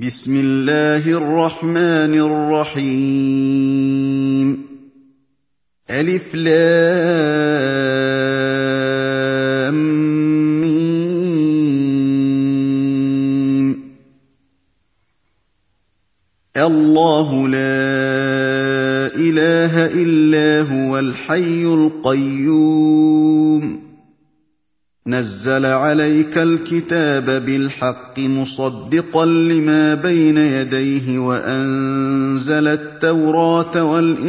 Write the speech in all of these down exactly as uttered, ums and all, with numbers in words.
بسم الله الرحمن الرحيم ألف لام ميم الله لا إله إلا هو الحي القيوم نزل عليك الكتاب بالحق مصدقا لما بين يديه وأنزل التوراة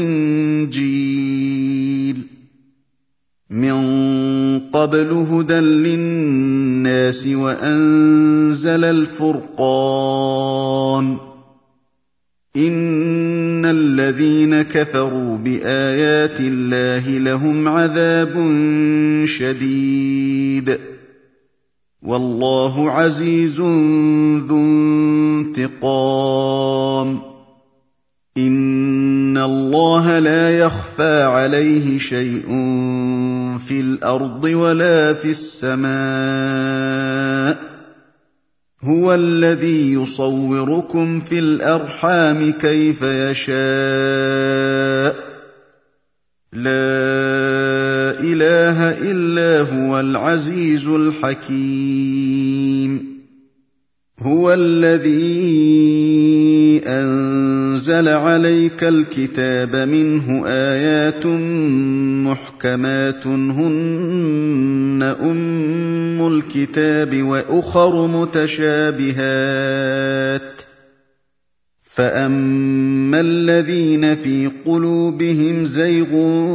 والإنجيل من قبل هدى للناس وأنزل الفرقان إن الذين كفروا بآيات الله لهم عذاب شديد والله عزيز ذو انتقام إن الله لا يخفى عليه شيء في الأرض ولا في السماء هو الذي يصوركم في الأرحام كيف يشاء لا إله إلا هو العزيز الحكيم هو الذي أنزل عليك الكتاب منه آيات محكمات هن أم الكتاب وأخر متشابهات فأما الذين في قلوبهم زيغ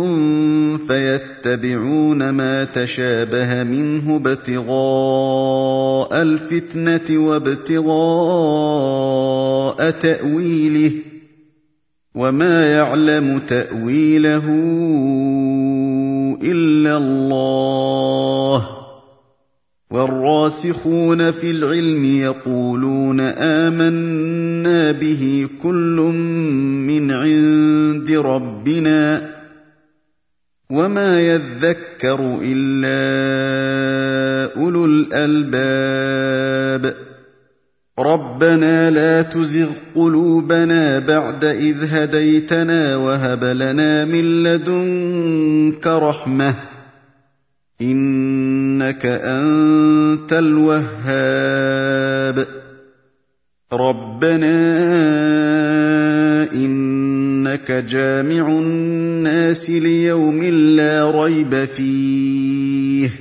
فيتبعون ما تشابه منه ابتغاء الفتنة وابتغاء تأويله وما يعلم تأويله إلا الله والراسخون في العلم يقولون آمنا به كل من عند ربنا وما يذكر إلا أولو الألباب ربنا لا تزغ قلوبنا بعد إذ هديتنا وهب لنا من لدنك رحمة إنك أنت الوهاب ربنا إنك جامع الناس ليوم لا ريب فيه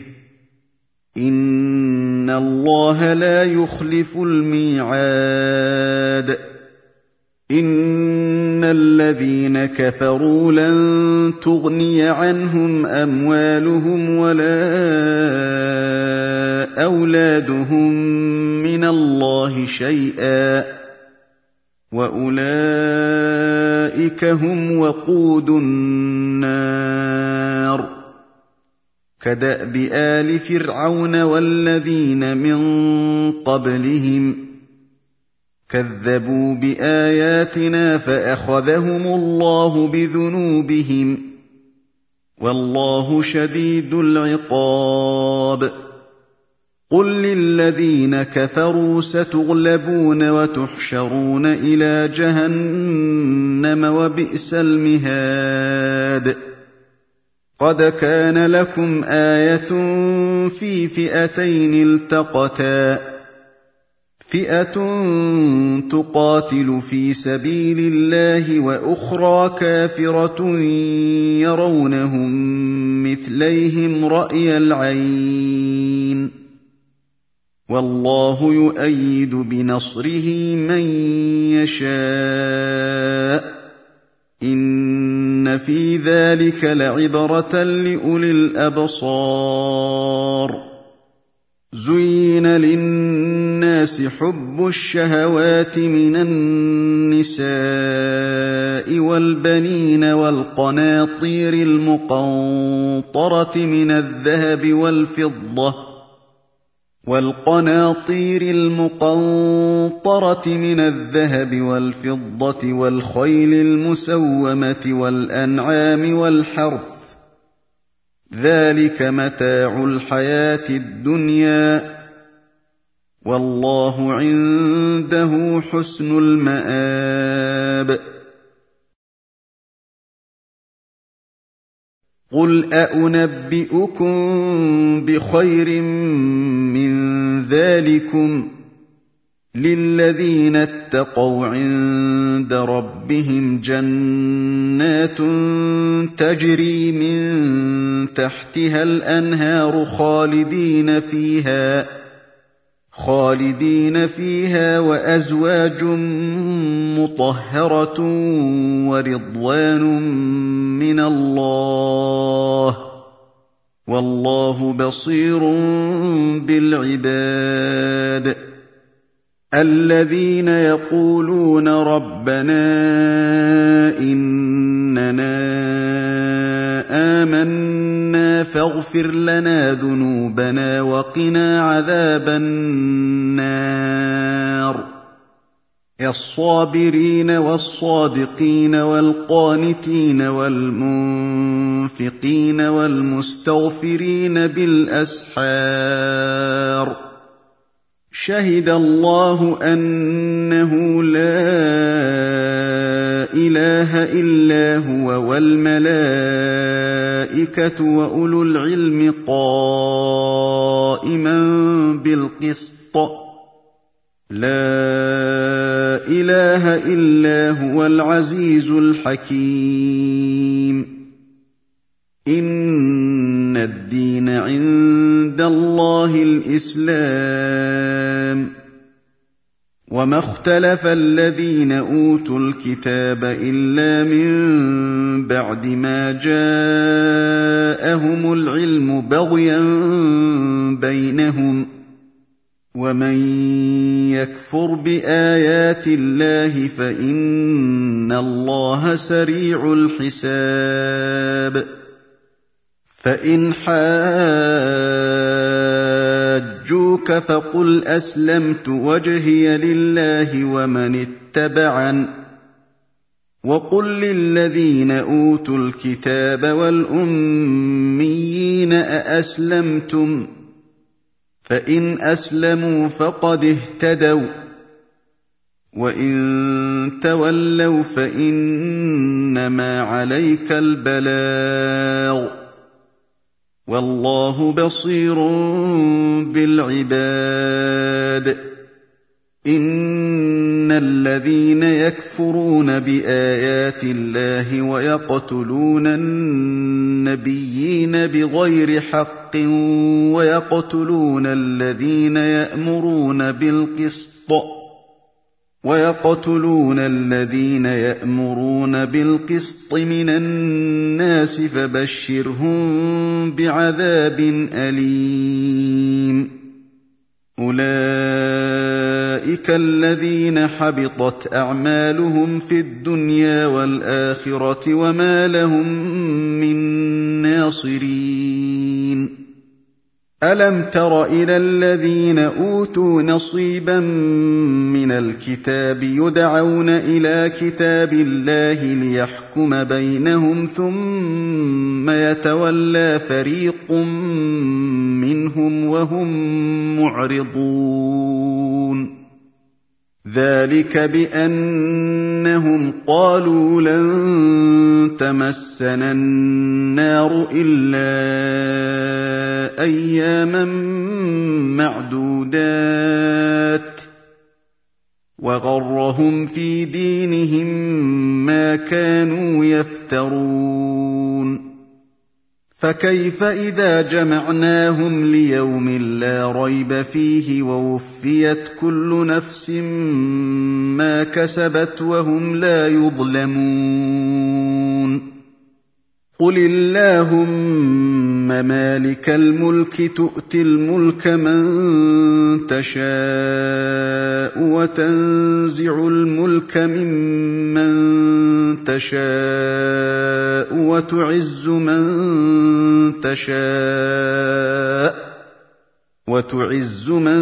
إن الله لا يخلف الميعاد إن الذين كفروا لن تغني عنهم أموالهم ولا أولادهم من الله شيئا وأولئك هم وقود النار كدأب آل فرعون والذين من قبلهم كذبوا بآياتنا فأخذهم الله بذنوبهم والله شديد العقاب قل للذين كفروا ستغلبون وتحشرون إلى جهنم وبئس المهاد قد كان لكم آية في فئتين التقتا فئة تقاتل في سبيل الله وأخرى كافرة يرونهم مثليهم رأي العين والله يؤيد بنصره من يشاء إن في ذلك لعبرة لأولي الأبصار زين للناس حب الشهوات من النساء والبنين والقناطير المقنطرة من الذهب والفضة والقناطير المقنطرة من الذهب والفضة والخيل المسومة والأنعام والحرث ذلك متاع الحياة الدنيا وَاللَّهُ عِندَهُ حُسْنُ الْمَآبِ قُلْ أَؤُنَبِّئُكُم بِخَيْرٍ مِّن ذَٰلِكُمْ لِلَّذِينَ اتَّقَوْا عِندَ رَبِّهِمْ جَنَّاتٌ تَجْرِي مِن تَحْتِهَا الْأَنْهَارُ خَالِدِينَ فِيهَا خالدين فيها وَأَزْوَاجٌ مُّطَهَّرَةٌ وَرِضْوَانٌ مِّنَ اللَّهِ ۗ وَاللَّهُ بَصِيرٌ بِالْعِبَادِ الَّذِينَ يَقُولُونَ رَبَّنَا إِنَّنَا آمَنَّا فاغْفِرْ لَنَا ذُنُوبَنَا وَقِنَا عَذَابَ النَّارِ الصَّابِرِينَ وَالصَّادِقِينَ وَالْقَانِتِينَ وَالْمُنفِقِينَ وَالْمُسْتَغْفِرِينَ بِالْأَسْحَارِ شَهِدَ اللَّهُ أَنَّهُ لَا إِلَٰهَ إِلَّا هُوَ وَالْمَلَائِكَةُ وَأُولُو الْعِلْمِ قَائِمًا بِالْقِسْطِ لَا إِلَٰهَ إِلَّا هُوَ الْعَزِيزُ الْحَكِيمُ إِنَّ الدِّينَ عِندَ اللَّهِ الْإِسْلَامُ وَمَا اخْتَلَفَ الَّذِينَ أُوتُوا الْكِتَابَ إِلَّا مِن بَعْدِ مَا جَاءَهُمُ الْعِلْمُ بَغْيًا بَيْنَهُمْ ۗ وَمَن يَكْفُرْ بِآيَاتِ اللَّهِ فَإِنَّ اللَّهَ سَرِيعُ الْحِسَابِ فَإِنْ حَاجُّوكَ فَقُلْ أَسْلَمْتُ وَجْهِيَ لِلَّهِ وَمَنِ اتَّبَعَنِ ۗ وَقُل لِّلَّذِينَ أُوتُوا الْكِتَابَ وَالْأُمِّيِّينَ أَأَسْلَمْتُمْ ۚ فَإِنْ أَسْلَمُوا فَقَدِ اهْتَدَوا ۖ وَّإِن تَوَلَّوْا فَإِنَّمَا عَلَيْكَ الْبَلَاغُ ۗ وَاللَّهُ بَصِيرٌ بِالْعِبَادِ إِنَّ الَّذِينَ يَكْفُرُونَ بِآيَاتِ اللَّهِ وَيَقْتُلُونَ النَّبِيِّينَ بِغَيْرِ حَقٍّ وَيَقْتُلُونَ الَّذِينَ يَأْمُرُونَ بِالْقِسْطِ وَيَقْتُلُونَ الَّذِينَ يَأْمُرُونَ بِالْقِسْطِ مِنَ النَّاسِ فَبَشِّرْهُم بِعَذَابٍ أَلِيمٍ أُولَٰئِكَ الَّذِينَ حَبِطَتْ أَعْمَالُهُمْ فِي الدُّنْيَا وَالْآخِرَةِ وَمَا لَهُم مِّن نَّاصِرِينَ أَلَمْ تَرَ إِلَى الَّذِينَ أُوتُوا نَصِيبًا مِّنَ الْكِتَابِ يُدْعَوْنَ إِلَىٰ كِتَابِ اللَّهِ لِيَحْكُمَ بَيْنَهُمْ ثُمَّ يَتَوَلَّىٰ فَرِيقٌ مِّنْهُمْ وَهُم مُّعْرِضُونَ ذَٰلِكَ بِأَنَّهُمْ قَالُوا لَن تَمَسَّنَا النَّارُ إِلَّا أَيَّامًا مَّعْدُودَاتٍ ۖ وَغَرَّهُمْ فِي دِينِهِم مَّا كَانُوا يَفْتَرُونَ فَكَيْفَ إِذَا جَمَعْنَاهُمْ لِيَوْمٍ لَّا رَيْبَ فِيهِ وَوُفِّيَتْ كُلُّ نَفْسٍ مَّا كَسَبَتْ وَهُمْ لَا يُظْلَمُونَ قُلِ اللَّهُمَّ مَالِكَ الْمُلْكِ تُؤْتِي الْمُلْكَ مَن تَشَاءُ وَتَنزِعُ الْمُلْكَ مِمَّن تَشَاءُ وَتُعِزُّ مَن تَشَاءُ وَتُعِزُّ مَن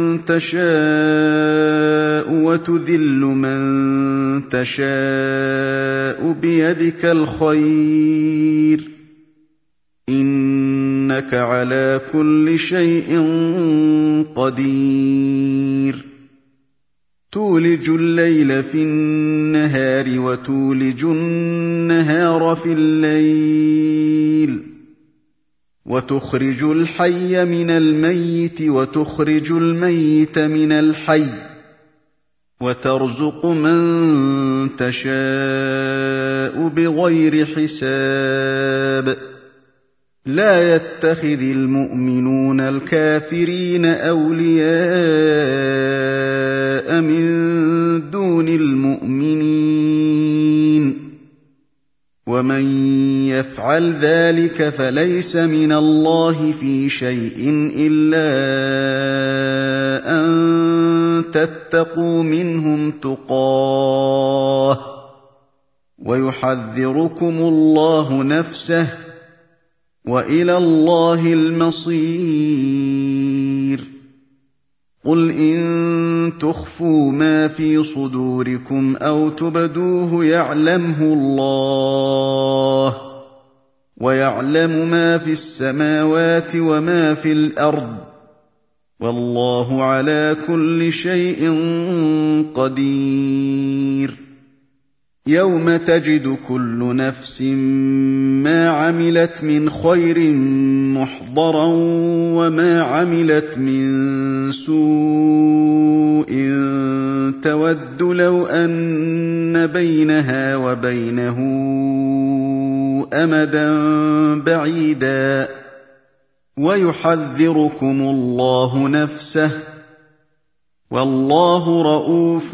تَشَاءُ وَتُذِلُّ مَن تَشَاءُ بِيَدِكَ الْخَيْرُ إِنَّكَ إنك على كل شيء قدير تولج الليل في النهار وتولج النهار في الليل وتخرج الحي من الميت وتخرج الميت من الحي وترزق من تشاء بغير حساب لا يتخذ المؤمنون الكافرين أولياء من دون المؤمنين ومن يفعل ذلك فليس من الله في شيء إلا أن تتقوا منهم تقاه ويحذركم الله نفسه وإلى الله المصير قل إن تخفوا ما في صدوركم أو تبدوه يعلمه الله ويعلم ما في السماوات وما في الأرض والله على كل شيء قدير يوم تجد كل نفس ما عملت من خير محضرا وما عملت من سوء تود لو أن بينها وبينه أمدا بعيدا ويحذركم الله نفسه والله رءوف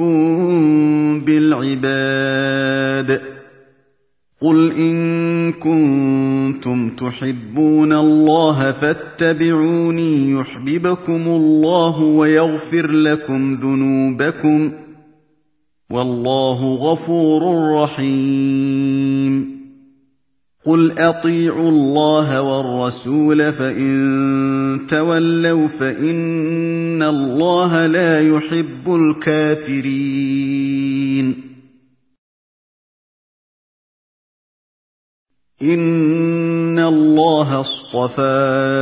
بالعباد قل إن كنتم تحبون الله فاتبعوني يحببكم الله ويغفر لكم ذنوبكم والله غفور رحيم قل أطيعوا الله والرسول فإن تولوا فإن الله لا يحب الكافرين إن الله اصطفى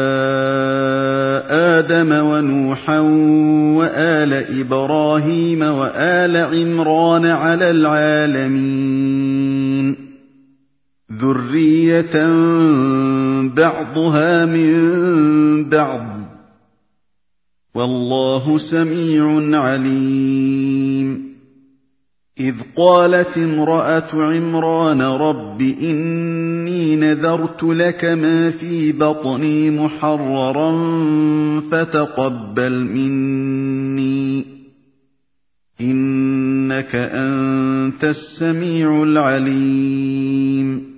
آدم ونوحا وآل إبراهيم وآل عمران على العالمين ذرية بعضها من بعض والله سميع عليم إذ قالت امرأة عمران رب إني نذرت لك ما في بطني محررا فتقبل مني إنك أنت السميع العليم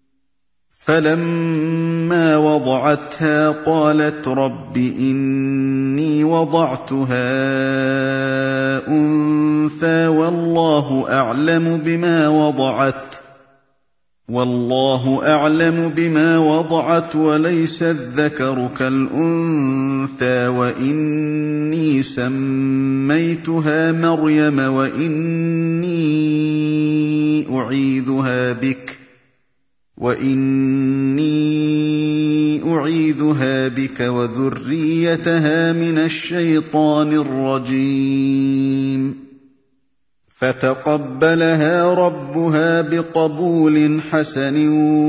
فلما وضعتها قالت رب إني وضعتها أنثى والله أعلم بما وضعت والله أعلم بما وضعت وليس الذكر كالأنثى وإني سميتها مريم وإني أعيذها بك وإني أعيذها بك وذريتها من الشيطان الرجيم فتقبلها ربها بقبول حسن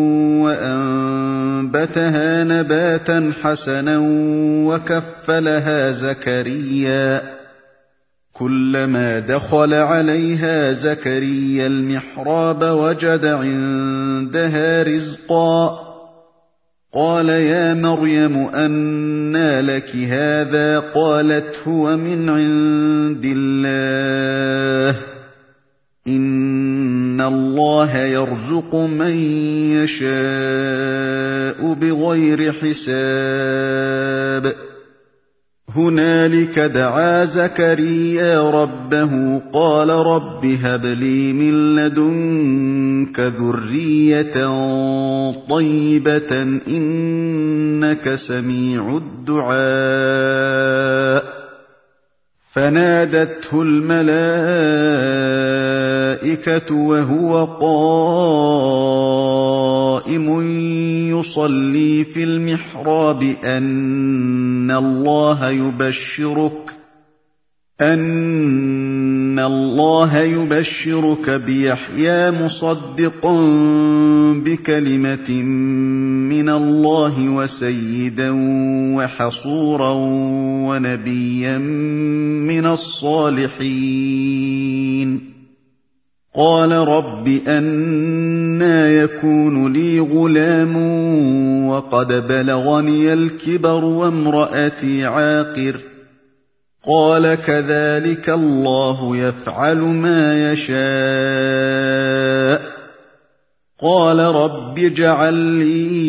وأنبتها نباتا حسنا وكفلها زكريا كلما دخل عليها زكريا المحراب وجد عندها رزقا قال يا مريم أنى لك هذا قالت هو من عند الله إن الله يرزق من يشاء بغير حساب هنالك دعا زكريا ربه قال رب هب لي من لدنك ذرية طيبة إنك سميع الدعاء فنادته الملائكة وهو قائم يصلي في المحراب أن الله يبشرك أن الله يبشرك بيحيى مصدقا بكلمة من الله وسيدا وحصورا ونبيا من الصالحين قال رب أنى يكون لي غلام وقد بلغني الكبر وامرأتي عاقر قال كذلك الله يفعل ما يشاء قال رب اجعل لي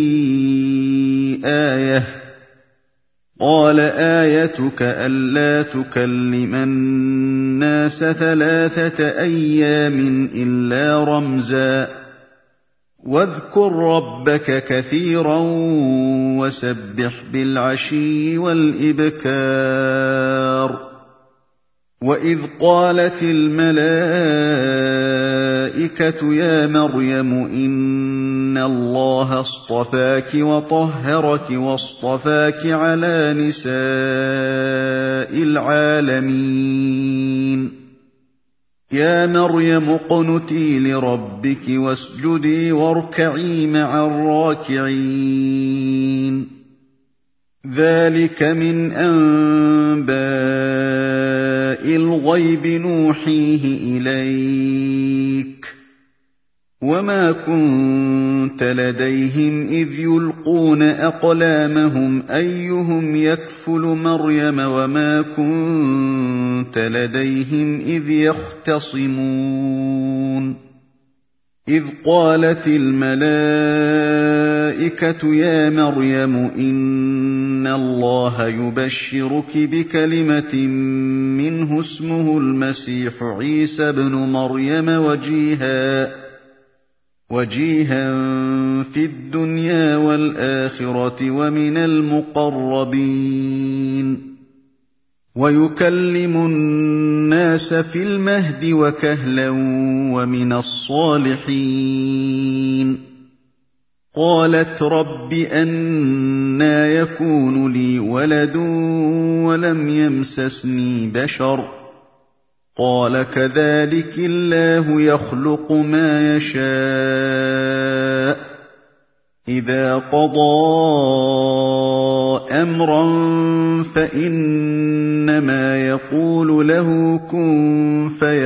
آية قال آيتك ألا تكلم الناس ثلاثة أيام إلا رمزا واذكر ربك كثيرا وسبح بالعشي والإبكار وإذ قالت الملائكة يا مريم إن الله اصطفاك وطهرك واصطفاك على نساء العالمين يا مريم اقنتي لربك واسجدي واركعي مع الراكعين ذلك من أنباء الغيب نوحيه إليك وما كنت لديهم إذ يلقون أقلامهم أيهم يكفل مريم وما كنت لديهم إذ يختصمون إذ قالت الملائكة يا مريم إن الله يبشرك بكلمة منه اسمه المسيح عيسى ابن مريم وجيها وجيها في الدنيا والآخرة ومن المقربين ويكلم الناس في المهد وكهلا ومن الصالحين قالت رب أنى يكون لي ولد ولم يمسسني بشر قال كذلك الله يخلق ما يشاء إذا قضى أمرا فإنما يقول له كن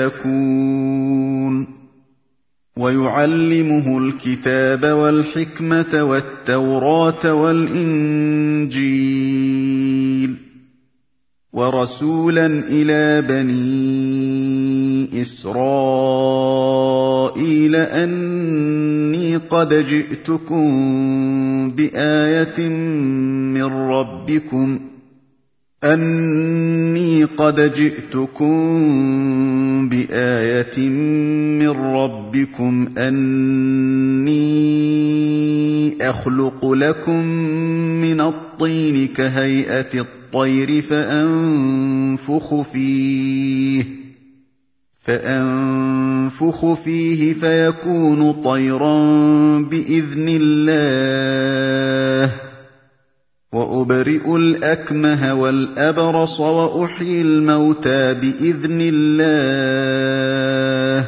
فيكون ويعلمه الكتاب والحكمة والتوراة والإنجيل ورسولا إلى بني إسرائيل أني قد جئتكم بآية من ربكم أني قد جئتكم بآية من ربكم أني أخلق لكم من الطين كهيئة الطير فأنفخ فيه فأنفخ فيه فيكون طيرا بإذن الله وأبرئ الأكمه والأبرص وأحيي الموتى بإذن الله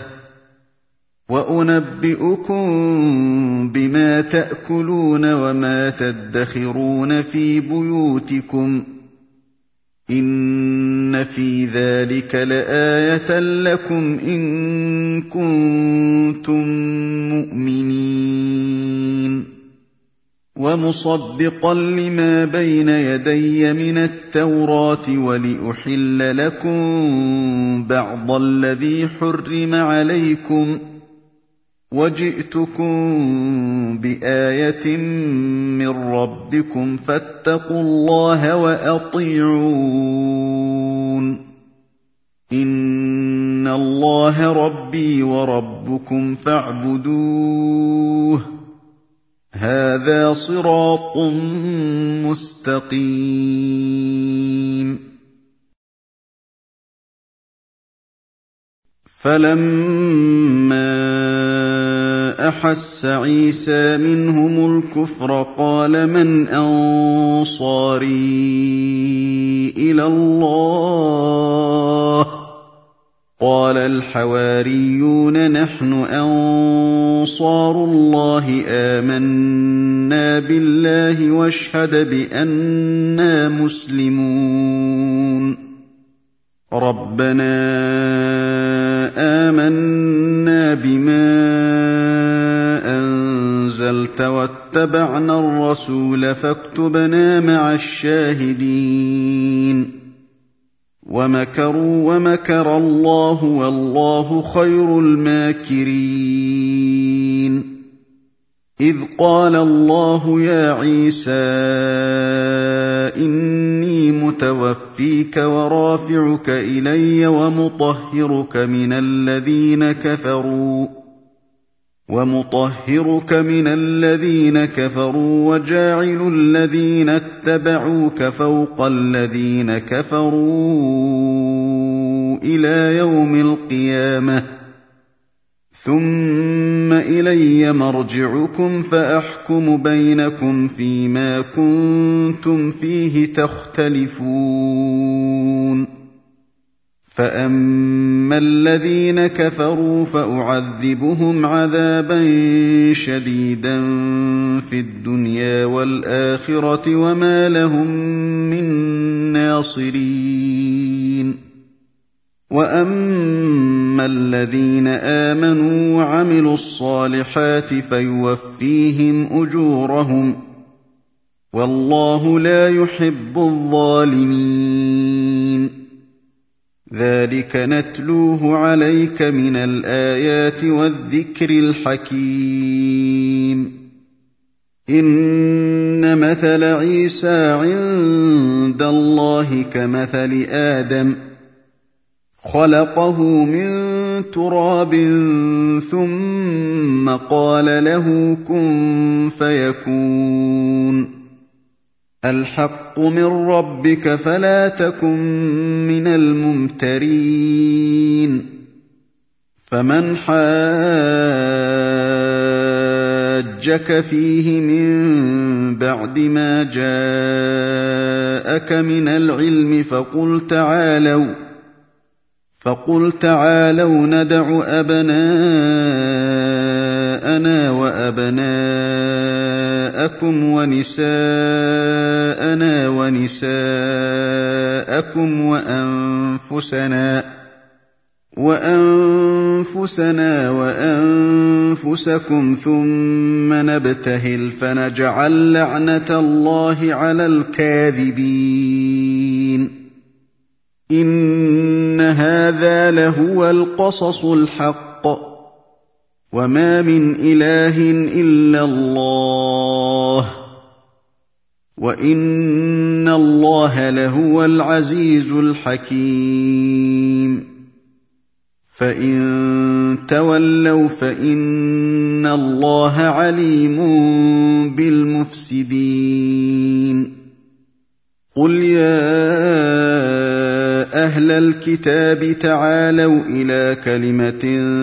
وأنبئكم بما تأكلون وما تدخرون في بيوتكم إن في ذلك لآية لكم إن كنتم مؤمنين ومصدقا لما بين يدي من التوراة ولأحل لكم بعض الذي حرم عليكم وجئتكم بآية من ربكم فاتقوا الله وأطيعون إن الله ربي وربكم فاعبدوه هذا صراط مستقيم فلما أَحَسَّ عِيسَىٰ مِنْهُمُ الْكُفْرَ قَالَ مَنْ أَنصَارِي إِلَى اللَّهِ ۖ قَالَ الْحَوَارِيُّونَ نَحْنُ أَنصَارُ اللَّهِ آمَنَّا بِاللَّهِ واشهد بِأَنَّا مسلمون. رَبَّنَا آمَنَّا بِمَا أَنزَلْتَ وَاتَّبَعْنَا الرَّسُولَ فاكتبنا مع الشاهدين. وَمَكَرُوا وَمَكَرَ اللَّهُ وَاللَّهُ خَيْرُ الْمَاكِرِينَ. إِذْ قَالَ اللَّهُ يَا عِيسَىٰ إِنِّي مُتَوَفِّيكَ وَرَافِعُكَ إِلَيَّ وَمُطَهِّرُكَ مِنَ الَّذِينَ كَفَرُوا وَمُطَهِّرُكَ مِنَ الَّذِينَ كَفَرُوا وَجَاعِلُ الَّذِينَ اتَّبَعُوكَ فَوْقَ الَّذِينَ كَفَرُوا إِلَىٰ يَوْمِ الْقِيَامَةِ، ثُمَّ إِلَيَّ مَرْجِعُكُمْ فَأَحْكُمُ بَيْنَكُمْ فِيمَا كُنتُمْ فِيهِ تَخْتَلِفُونَ. فَأَمَّا الَّذِينَ كَفَرُوا فَأُعَذِّبُهُمْ عَذَابًا شَدِيدًا فِي الدُّنْيَا وَالْآخِرَةِ وَمَا لَهُم مِّن نَّاصِرِينَ. وَأَمَّا الَّذِينَ آمَنُوا وَعَمِلُوا الصَّالِحَاتِ فَيُوَفِّيهِمْ أُجُورَهُمْ ۗ وَاللَّهُ لَا يُحِبُّ الظَّالِمِينَ. ذَٰلِكَ نَتْلُوهُ عَلَيْكَ مِنَ الْآيَاتِ وَالذِّكْرِ الْحَكِيمِ. إِنَّ مَثَلَ عِيسَىٰ عِندَ اللَّهِ كَمَثَلِ آدَمَ، خَلَقَهُ مِن تُرَابٍ ثُمَّ قَالَ لَهُ كُن فَيَكُونُ. الْحَقُّ مِن رَّبِّكَ فَلَا تَكُن مِّنَ الْمُمْتَرِينَ. فَمَنْ حَاجَّكَ فِيهِ مِن بَعْدِ مَا جَاءَكَ مِنَ الْعِلْمِ فَقُلْ تَعَالَوْا فَقُلْ تَعَالَوْا نَدْعُ أَبْنَاءَنَا وَأَبْنَاءَكُمْ وَنِسَاءَنَا وَنِسَاءَكُمْ وَأَنفُسَنَا وَأَنفُسَنَا وَأَنفُسَكُمْ ثُمَّ نَبْتَهِلْ فَنَجْعَل لَّعْنَتَ اللَّهِ عَلَى الْكَاذِبِينَ. إِنَّ هَٰذَا لَهُوَ الْقَصَصُ الْحَقُّ، وَمَا مِنْ إِلَٰهٍ إِلَّا اللَّهُ، وَإِنَّ اللَّهَ لَهُوَ الْعَزِيزُ الْحَكِيمُ. فَإِن تَوَلَّوْا فَإِنَّ اللَّهَ عَلِيمٌ بِالْمُفْسِدِينَ. قُلْ يَا أَهْلَ الْكِتَابِ تَعَالَوْا إِلَىٰ كَلِمَةٍ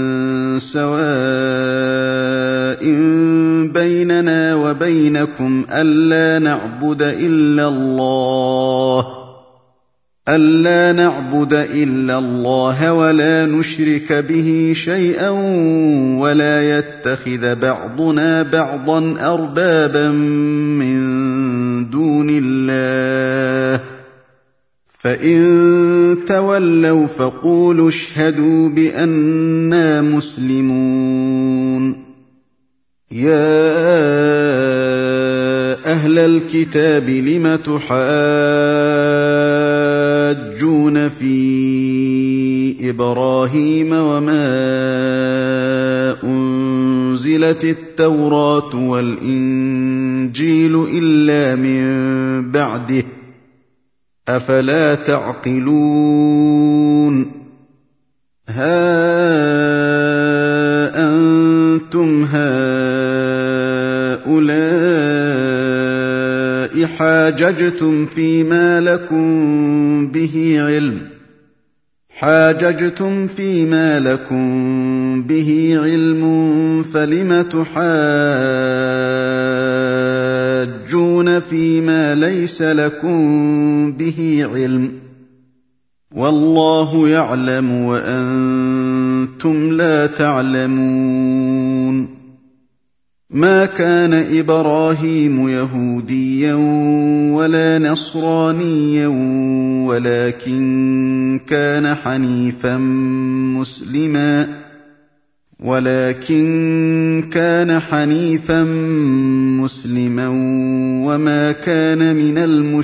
سَوَاءٍ بَيْنَنَا وَبَيْنَكُمْ أَلَّا نَعْبُدَ إِلَّا اللَّهَ أَلَّا نَعْبُدَ إِلَّا اللَّهَ وَلَا نُشْرِكَ بِهِ شَيْئًا وَلَا يَتَّخِذَ بَعْضُنَا بَعْضًا أَرْبَابًا مِّن دُونِ اللَّهِ ۚ فَإِن تَوَلَّوْا فَقُولُوا اشْهَدُوا بِأَنَّا مُسْلِمُونَ. يَا أَهْلَ الْكِتَابِ لِمَ تُحَاجُّونَ فِي إِبْرَاهِيمَ وَمَا أُنزِلَتِ التَّوْرَاةُ وَالْإِنجِيلُ إِلَّا مِن بَعْدِهِ ۚ أَفَلَا تَعْقِلُونَ. هَا أَنتُمْ هَٰؤُلَاءِ حَاجَجْتُمْ فِيمَا لَكُم بِهِ عِلْمٌ حاججتم فيما لكم به علم فلم تحاجون فيما ليس لكم به علم والله يعلم وأنتم لا تعلمون ما كان إبراهيم يهوديا ولا نصرانيا ولكن كان حنيفا مسلما ولكن كان حنيفا مسلما وما كان من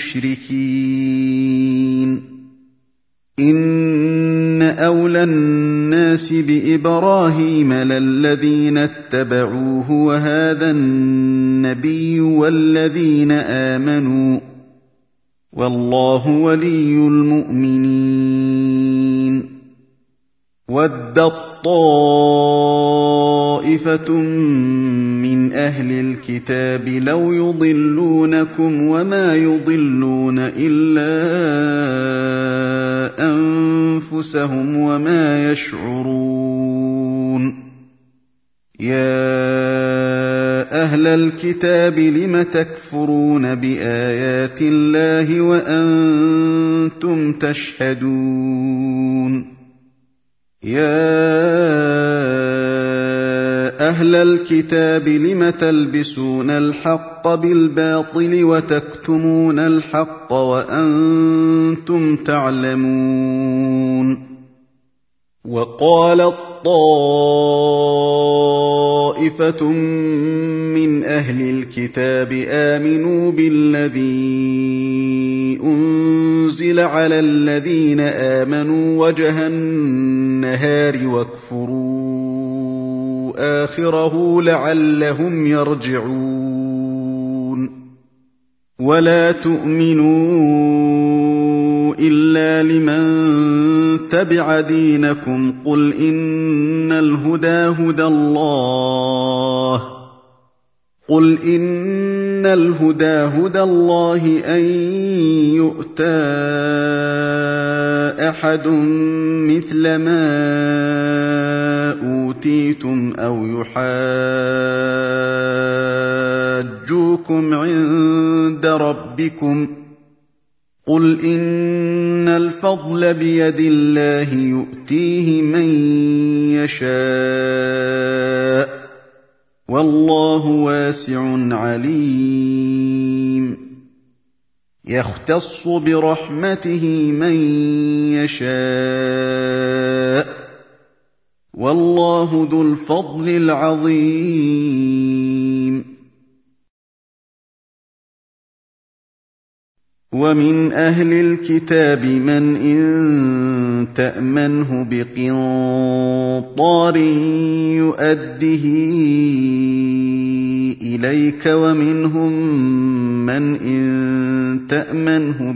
المشركين إن أولى الناس بإبراهيم للذين اتبعوه وهذا النبي والذين آمنوا والله ولي المؤمنين ودت طائفة من أهل الكتاب لو يضلونكم وما يضلون إلا أنفسهم وما يشعرون يا أهل الكتاب لم تكفرون بآيات الله وأنتم تشهدون يا أهل الكتاب لم تلبسون الحق بالباطل وتكتمون الحق وأنتم تعلمون وقالت طائفة من أهل الكتاب آمنوا بالذي أنزل على الذين آمنوا وجه النهار واكفروا آخره لعلهم يرجعون ولا تؤمنوا إلا لمن تبع دينكم قل إن الهدى هدى الله قل إن الهدى هدى الله أن يؤتى أحد مثل ما أوتيتم أو يحاجوكم عند ربكم قل إن الفضل بيد الله يؤتيه من يشاء والله واسع عليم يختص برحمته من يشاء والله ذو الفضل العظيم ومن أهل الكتاب من إن تأمنه بقنطار يؤده إليك ومنهم من إن تأمنه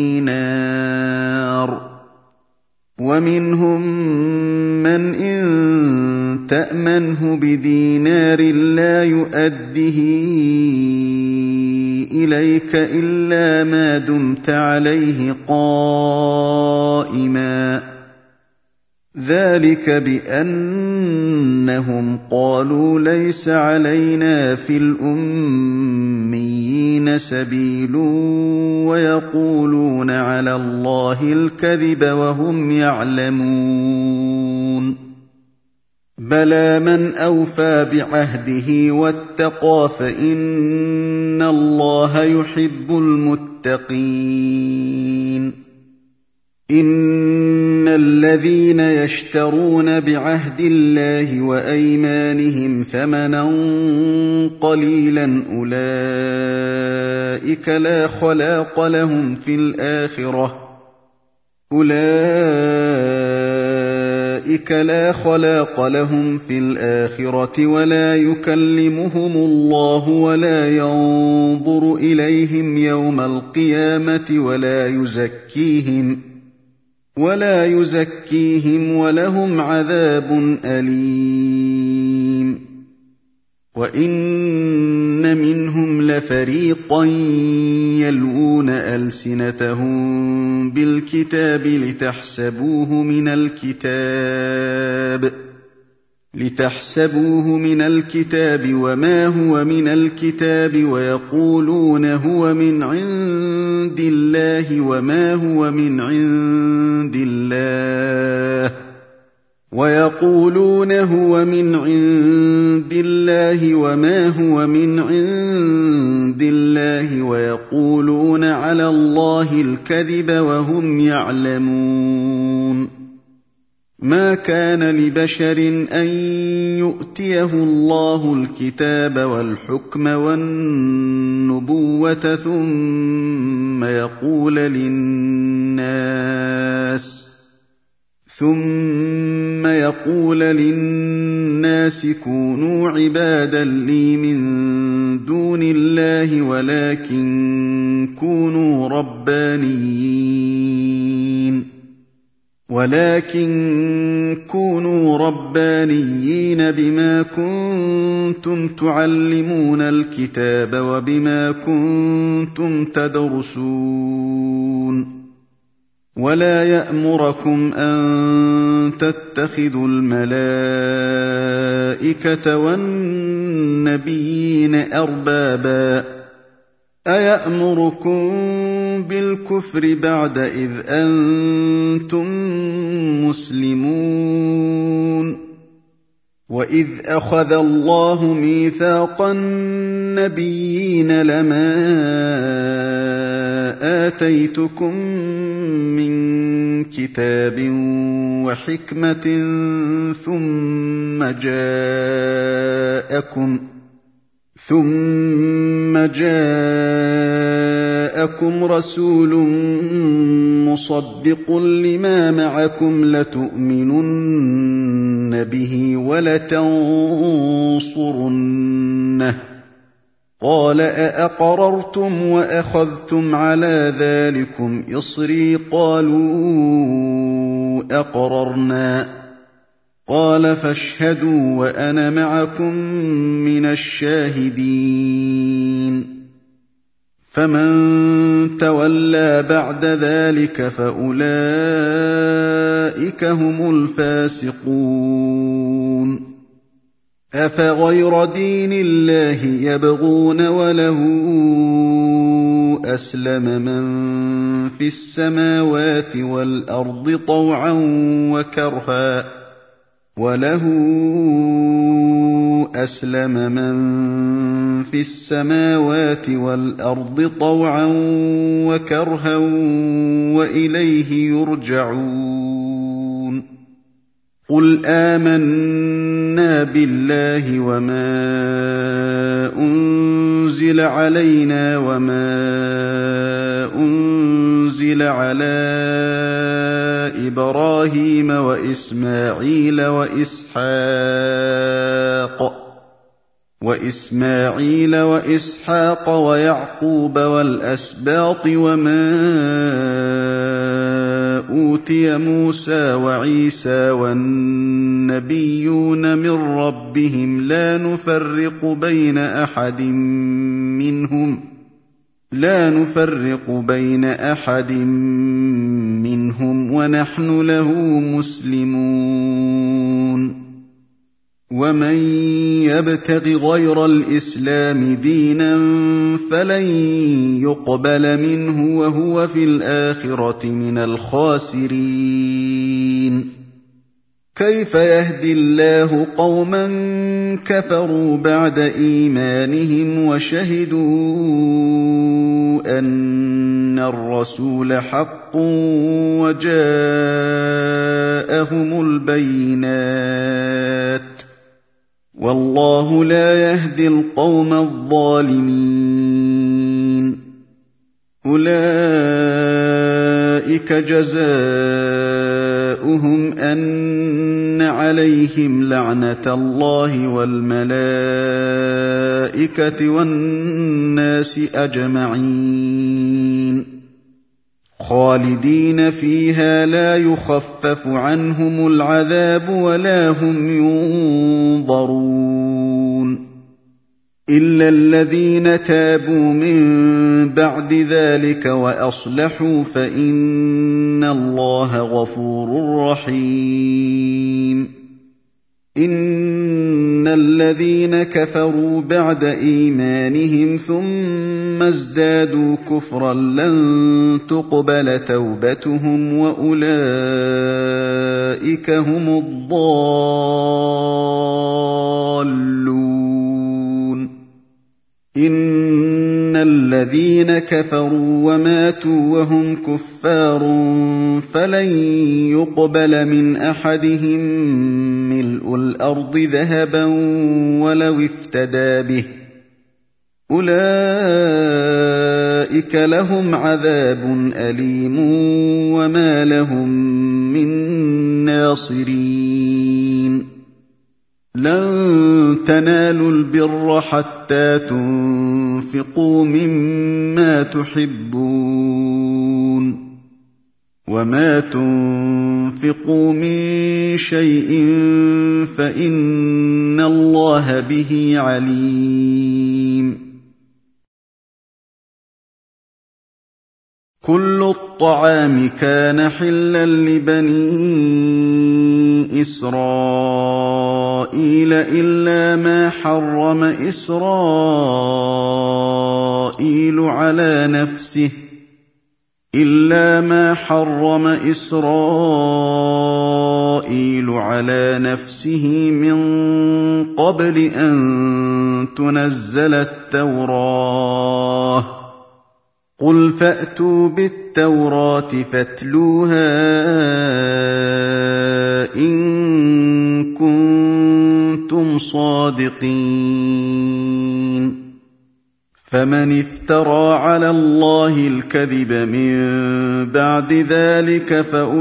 بدينار ومنهم من إن تأمنه بدينار لا يؤده إليك إلا ما دمت عليه قائما ذلك بأنهم قالوا ليس علينا في الأميين سبيل ويقولون على الله الكذب وهم يعلمون بلى من أوفى بعهده واتقى فإن الله يحب المتقين إن الذين يشترون بعهد الله وأيمانهم ثمنا قليلا أولئك لا خلاق لهم في الآخرة أولئك لا خلاق لهم في الآخرة ولا يكلمهم الله ولا ينظر إليهم يوم القيامة ولا يزكيهم ولا يزكيهم ولهم عذاب أليم وَإِنَّ مِنْهُمْ لَفَرِيقًا يَلْوُونَ أَلْسِنَتَهُم بِالْكِتَابِ لِتَحْسَبُوهُ مِنَ الْكِتَابِ لِتَحْسَبُوهُ مِنَ الْكِتَابِ وَمَا هُوَ مِنَ الْكِتَابِ وَيَقُولُونَ هُوَ مِنْ عِندِ اللَّهِ وَمَا هُوَ مِنْ عِندِ اللَّهِ وَيَقُولُونَ هُوَ مِنْ عِندِ اللَّهِ وَمَا هُوَ مِنْ عِندِ اللَّهِ وَيَقُولُونَ عَلَى اللَّهِ الْكَذِبَ وَهُمْ يَعْلَمُونَ مَا كَانَ لِبَشَرٍ أَن يُؤْتِيَهُ اللَّهُ الْكِتَابَ وَالْحُكْمَ وَالنُّبُوَّةَ ثُمَّ يَقُولَ لِلنَّاسِ ثُمَّ يَقُولَ لِلنَّاسِ كُونُوا عِبَادًا لِّي مِن دُونِ اللَّهِ وَلَٰكِن كُونُوا رَبَّانِيِّينَ وَلَٰكِن كُونُوا رَبَّانِيِّينَ بِمَا كُنتُمْ تُعَلِّمُونَ الْكِتَابَ وَبِمَا كُنتُمْ تَدْرُسُونَ وَلَا يَأْمُرَكُمْ أَن تَتَّخِذُوا الْمَلَائِكَةَ وَالنَّبِيِّينَ أَرْبَابًا أَيَأْمُرُكُم بِالْكُفْرِ بَعْدَ إِذْ أَنتُم مُّسْلِمُونَ وَإِذْ أَخَذَ اللَّهُ مِيثَاقَ النَّبِيِّينَ لَمَا آتَيْتُكُم مِّن كِتَابٍ وَحِكْمَةٍ ثُمَّ جَاءَكُمْ ثُمَّ جَاءَكُمْ رَسُولٌ مُّصَدِّقٌ لِّمَا مَعَكُمْ لَتُؤْمِنُنَّ بِهِ وَلَتَنصُرُنَّهُ قَالَ أَأَقْرَرْتُمْ وَأَخَذْتُمْ عَلَىٰ ذَٰلِكُمْ إِصْرِي قَالُوا أَقْرَرْنَا قَالَ فَاشْهَدُوا وَأَنَا مَعَكُم مِّنَ الشَّاهِدِينَ فَمَن تَوَلَّىٰ بَعْدَ ذَٰلِكَ فَأُولَٰئِكَ هُمُ الْفَاسِقُونَ أَفَغَيْرَ دِينِ اللَّهِ يَبْغُونَ وَلَهُ أَسْلَمَ مَن فِي السَّمَاوَاتِ وَالْأَرْضِ طَوْعًا وَكَرْهًا وَلَهُ أَسْلَمَ مَن فِي السَّمَاوَاتِ وَالْأَرْضِ طَوْعًا وَكَرْهًا وَإِلَيْهِ يُرْجَعُونَ قُلْ آمَنَّا بِاللَّهِ وَمَا أُنزِلَ عَلَيْنَا وَمَا أُنزِلَ عَلَىٰ إِبْرَاهِيمَ وَإِسْمَاعِيلَ وَإِسْحَاقَ وَإِسْمَاعِيلَ وَإِسْحَاقَ وَيَعْقُوبَ وَالْأَسْبَاطِ وَمَا أُوتِيَ مُوسَىٰ وَعِيسَىٰ وَالنَّبِيُّونَ مِن رَّبِّهِمْ لَا نُفَرِّقُ بَيْنَ أَحَدٍ مِّنْهُمْ لَا نُفَرِّقُ بَيْنَ أَحَدٍ مِّنْهُمْ وَنَحْنُ لَهُ مُسْلِمُونَ وَمَن يَبْتَغِ غَيْرَ الْإِسْلَامِ دِينًا فَلَن يُقْبَلَ مِنْهُ وَهُوَ فِي الْآخِرَةِ مِنَ الْخَاسِرِينَ كَيْفَ يَهْدِي اللَّهُ قَوْمًا كَفَرُوا بَعْدَ إِيمَانِهِمْ وَشَهِدُوا أَنَّ الرَّسُولَ حَقٌّ وَجَاءَهُمُ الْبَيِّنَاتُ وَاللَّهُ لَا يَهْدِي الْقَوْمَ الظَّالِمِينَ أُولَٰئِكَ جَزَاؤُهُمْ أَنَّ عَلَيْهِمْ لَعْنَةَ اللَّهِ وَالْمَلَائِكَةِ وَالنَّاسِ أَجْمَعِينَ خَالِدِينَ فِيهَا لَا يُخَفَّفُ عَنْهُمُ الْعَذَابُ وَلَا هُمْ يُنظَرُونَ إِلَّا الَّذِينَ تَابُوا مِن بَعْدِ ذَلِكَ وَأَصْلَحُوا فَإِنَّ اللَّهَ غَفُورٌ رَّحِيمٌ إِنَّ الَّذِينَ كَفَرُوا بَعْدَ إِيمَانِهِمْ ثُمَّ ازْدَادُوا كُفْرًا لَّن تُقْبَلَ تَوْبَتُهُمْ وَأُولَٰئِكَ هُمُ الضَّالُّونَ إِنَّ الَّذِينَ كَفَرُوا وَمَاتُوا وَهُمْ كُفَّارٌ فَلَن يُقْبَلَ مِنْ أَحَدِهِم مِّلْءُ الْأَرْضِ ذَهَبًا وَلَوِ افْتَدَىٰ بِهِ ۗ أُولَٰئِكَ لَهُمْ عَذَابٌ أَلِيمٌ وَمَا لَهُم مِّن نَّاصِرِينَ لَن تَنَالُوا الْبِرَّ حَتَّىٰ تُنفِقُوا مِمَّا تُحِبُّونَ وَمَا تُنفِقُوا مِن شَيْءٍ فَإِنَّ اللَّهَ بِهِ عَلِيمٌ كُلُّ الطَّعَامِ كَانَ حِلًّا لِّبَنِي إِسْرَائِيلَ إِلَّا مَا حَرَّمَ إِسْرَائِيلُ عَلَىٰ نَفْسِهِ إِلَّا مَا حَرَّمَ إِسْرَائِيلُ عَلَىٰ نَفْسِهِ مِن قَبْلِ أَن تُنَزَّلَ التَّوْرَاةُ ۗ قُلْ فَأْتُوا بِالتَّوْرَاةِ فَاتْلُوهَا إِن كُنتُمْ صَادِقِينَ فَمَنِ افْتَرَىٰ عَلَى اللَّهِ الْكَذِبَ مِن بَعْدِ ذَٰلِكَ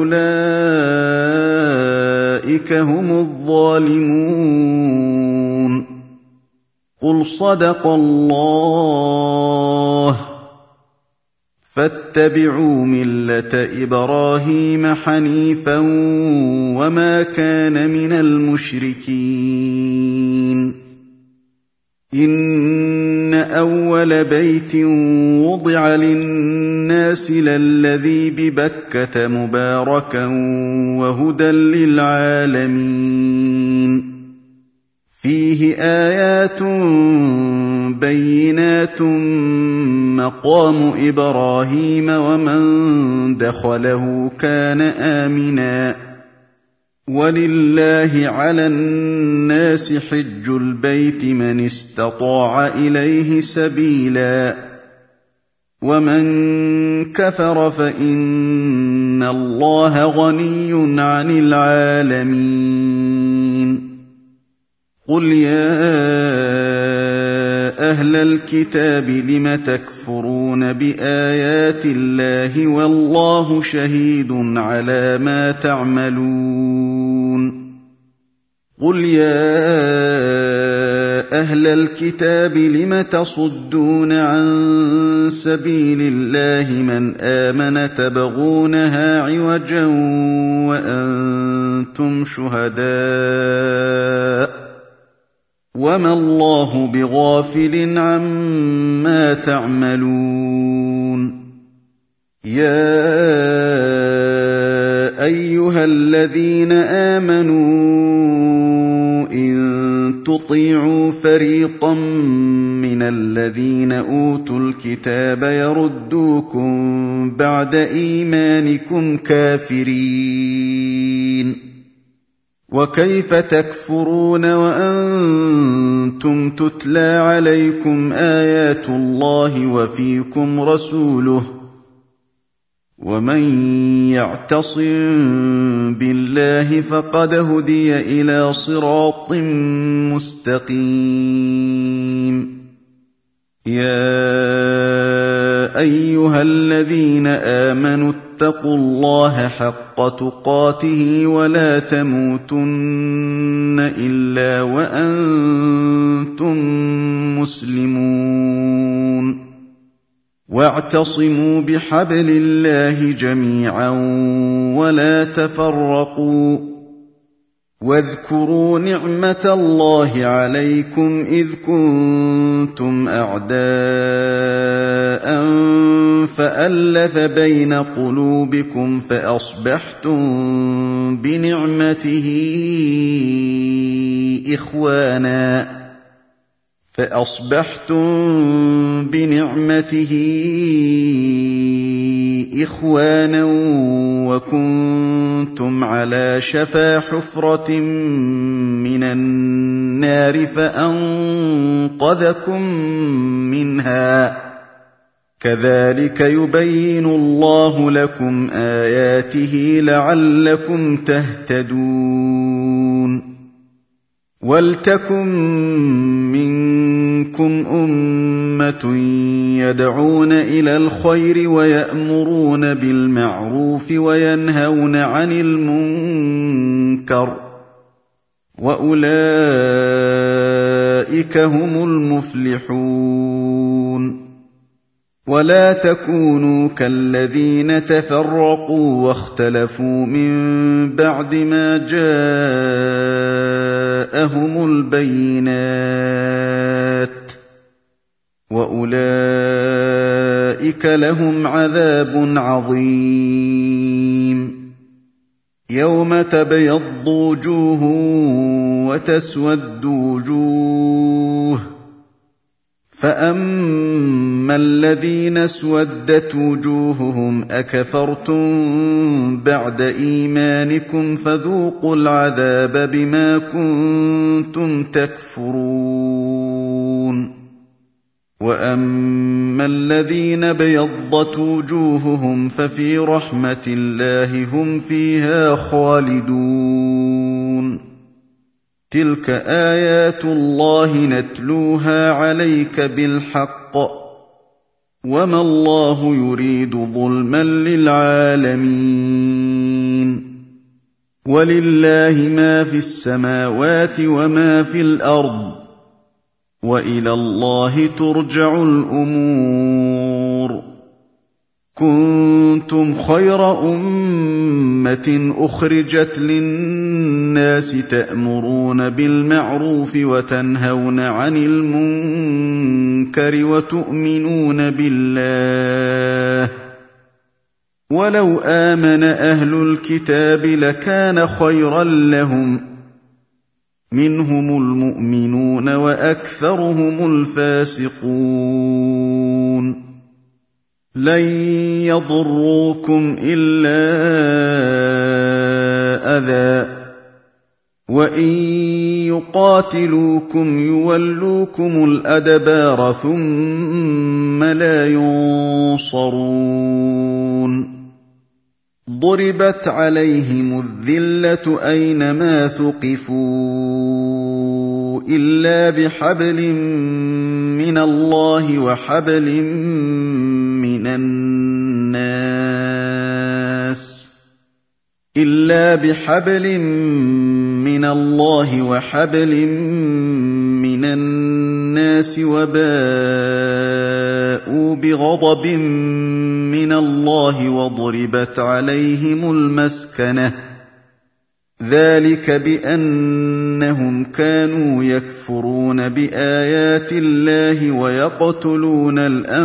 فَأُولَٰئِكَ هُمُ الظَّالِمُونَ قُلْ صَدَقَ اللَّهُ فَاتَّبِعُوا مِلَّةَ إِبْرَاهِيمَ حَنِيفًا وَمَا كَانَ مِنَ الْمُشْرِكِينَ إِنَّ أَوَّلَ بَيْتٍ وُضِعَ لِلنَّاسِ لَلَّذِي بِبَكَّةَ مُبَارَكًا وَهُدًى لِّلْعَالَمِينَ فِيهِ آيَاتٌ بَيِّنَاتٌ مَّقَامُ إِبْرَاهِيمَ وَمَن دَخَلَهُ كَانَ آمِنًا ۗ وَلِلَّهِ عَلَى النَّاسِ حِجُّ الْبَيْتِ مَنِ اسْتَطَاعَ إِلَيْهِ سَبِيلًا ۚ وَمَن كَفَرَ فَإِنَّ اللَّهَ غَنِيٌّ عَنِ الْعَالَمِينَ قُلْ يَا أَهْلَ الْكِتَابِ لِمَ تَكْفُرُونَ بِآيَاتِ اللَّهِ وَاللَّهُ شَهِيدٌ عَلَىٰ مَا تَعْمَلُونَ قُلْ يَا أَهْلَ الْكِتَابِ لِمَ تَصُدُّونَ عَن سَبِيلِ اللَّهِ مَنْ آمَنَ تَبْغُونَهَا عِوَجًا وَأَنتُمْ شُهَدَاءُ وَمَا اللَّهُ بِغَافِلٍ عَمَّا تَعْمَلُونَ يَا أَيُّهَا الَّذِينَ آمَنُوا إِن تُطِيعُوا فَرِيقًا مِّنَ الَّذِينَ أُوتُوا الْكِتَابَ يَرُدُّوكُم بَعْدَ إِيمَانِكُمْ كَافِرِينَ وَكَيْفَ تَكْفُرُونَ وَأَنتُمْ تُتْلَىٰ عَلَيْكُمْ آيَاتُ اللَّهِ وَفِيكُمْ رَسُولُهُ ۗ وَمَن يَعْتَصِم بِاللَّهِ فَقَدْ هُدِيَ إِلَىٰ صِرَاطٍ مُّسْتَقِيمٍ يَا أَيُّهَا الَّذِينَ آمَنُوا اتَّقُوا اللَّهَ حَقَّ تُقَاتِهِ وَلَا تَمُوتُنَّ إِلَّا وَأَنتُم مُّسْلِمُونَ وَاعْتَصِمُوا بِحَبْلِ اللَّهِ جَمِيعًا وَلَا تَفَرَّقُوا وَاذْكُرُوا نِعْمَةَ اللَّهِ عَلَيْكُمْ إِذْ كُنتُمْ أَعْدَاءً فَأَلَّفَ بَيْنَ قُلُوبِكُمْ فَأَصْبَحْتُم بِنِعْمَتِهِ إِخْوَانًا فَأَصْبَحْتُم بِنِعْمَتِهِ إِخْوَانًا وَكُنتُمْ عَلَىٰ شَفَا حُفْرَةٍ مِّنَ النَّارِ فَأَنقَذَكُم مِّنْهَا ۗ كَذَٰلِكَ يُبَيِّنُ اللَّهُ لَكُمْ آيَاتِهِ لَعَلَّكُمْ تَهْتَدُونَ وَلْتَكُن مِّنكُمْ أُمَّةٌ يَدْعُونَ إِلَى الْخَيْرِ وَيَأْمُرُونَ بِالْمَعْرُوفِ وَيَنْهَوْنَ عَنِ الْمُنكَرِ ۚ وَأُولَٰئِكَ هُمُ الْمُفْلِحُونَ وَلَا تَكُونُوا كَالَّذِينَ تَفَرَّقُوا وَاخْتَلَفُوا مِن بَعْدِ مَا جَاءَهُمُ الْبَيِّنَاتُ ۚ وَأُولَٰئِكَ لَهُمْ عَذَابٌ عَظِيمٌ يَوْمَ تَبْيَضُّ وُجُوهٌ وَتَسْوَدُّ وُجُوهٌ ۚ فَأَمَّا الَّذِينَ اسْوَدَّتْ وُجُوهُهُمْ أَكَفَرْتُم بَعْدَ إِيمَانِكُمْ فَذُوقُوا الْعَذَابَ بِمَا كُنتُمْ تَكْفُرُونَ وَأَمَّا الَّذِينَ ابْيَضَّتْ وُجُوهُهُمْ فَفِي رَحْمَةِ اللَّهِ هُمْ فِيهَا خَالِدُونَ تِلْكَ آيَاتُ اللَّهِ نَتْلُوهَا عَلَيْكَ بِالْحَقِّ ۗ وَمَا اللَّهُ يُرِيدُ ظُلْمًا لِّلْعَالَمِينَ وَلِلَّهِ مَا فِي السَّمَاوَاتِ وَمَا فِي الْأَرْضِ ۚ وَإِلَى اللَّهِ تُرْجَعُ الْأُمُورُ كُنتُمْ خَيْرَ أُمَّةٍ أُخْرِجَتْ لِلنَّاسِ تَأْمُرُونَ بِالْمَعْرُوفِ وَتَنْهَوْنَ عَنِ الْمُنكَرِ وَتُؤْمِنُونَ بِاللَّهِ ۗ وَلَوْ آمَنَ أَهْلُ الْكِتَابِ لَكَانَ خَيْرًا لَّهُم ۚ مِّنْهُمُ الْمُؤْمِنُونَ وَأَكْثَرُهُمُ الْفَاسِقُونَ لَن يَضُرُّوكُمْ إِلَّا أَذًى ۖ وَإِن يُقَاتِلُوكُمْ يُوَلُّوكُمُ الْأَدْبَارَ ثُمَّ لَا يُنصَرُونَ ضُرِبَتْ عَلَيْهِمُ الذِّلَّةُ أَيْنَمَا ثُقِفُوا إِلَّا بِحَبْلٍ مِّنَ اللَّهِ وَحَبْلٍ مِّنَ النَّاسِ إِلَّا بِحَبْلٍ مِّنَ اللَّهِ وَحَبْلٍ مِّنَ النَّاسِ وَبَاءُوا بِغَضَبٍ مِّنَ اللَّهِ وَضُرِبَتْ عَلَيْهِمُ الْمَسْكَنَةُ ۚ ذَٰلِكَ بِأَنَّهُمْ كَانُوا يَكْفُرُونَ بِآيَاتِ اللَّهِ وَيَقْتُلُونَ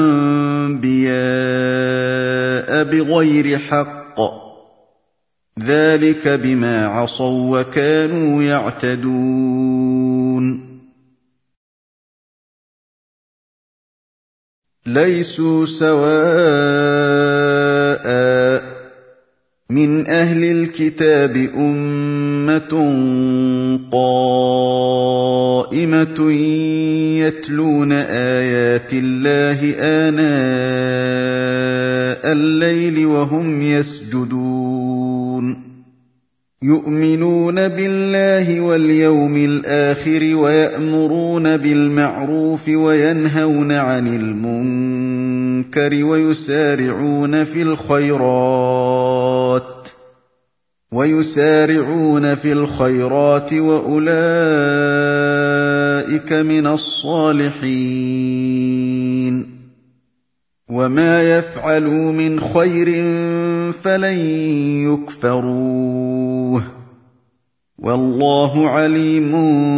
الْأَنبِيَاءَ بِغَيْرِ حَقٍّ ۚ ذَٰلِكَ بِمَا عَصَوا وَّكَانُوا يَعْتَدُونَ لَيْسُوا سَوَاءً ۗ مِّنْ أَهْلِ الْكِتَابِ أُمَّةٌ قَائِمَةٌ يَتْلُونَ آيَاتِ اللَّهِ آنَاءَ اللَّيْلِ وَهُمْ يَسْجُدُونَ يُؤْمِنُونَ بِاللَّهِ وَالْيَوْمِ الْآخِرِ وَيَأْمُرُونَ بِالْمَعْرُوفِ وَيَنْهَوْنَ عَنِ الْمُنكَرِ وَيُسَارِعُونَ فِي الْخَيْرَاتِ وَيُسَارِعُونَ فِي الْخَيْرَاتِ وَأُولَٰئِكَ مِنَ الصَّالِحِينَ وَمَا يَفْعَلُوا مِنْ خَيْرٍ فَلَن يُكْفَرُوهُ وَاللَّهُ عَلِيمٌ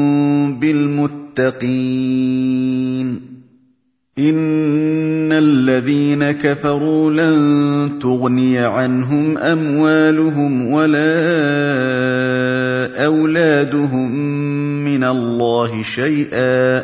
بِالْمُتَّقِينَ إِنَّ الَّذِينَ كَفَرُوا لَن تُغْنِيَ عَنْهُمْ أَمْوَالُهُمْ وَلَا أَوْلَادُهُم مِّنَ اللَّهِ شَيْئًا ۖ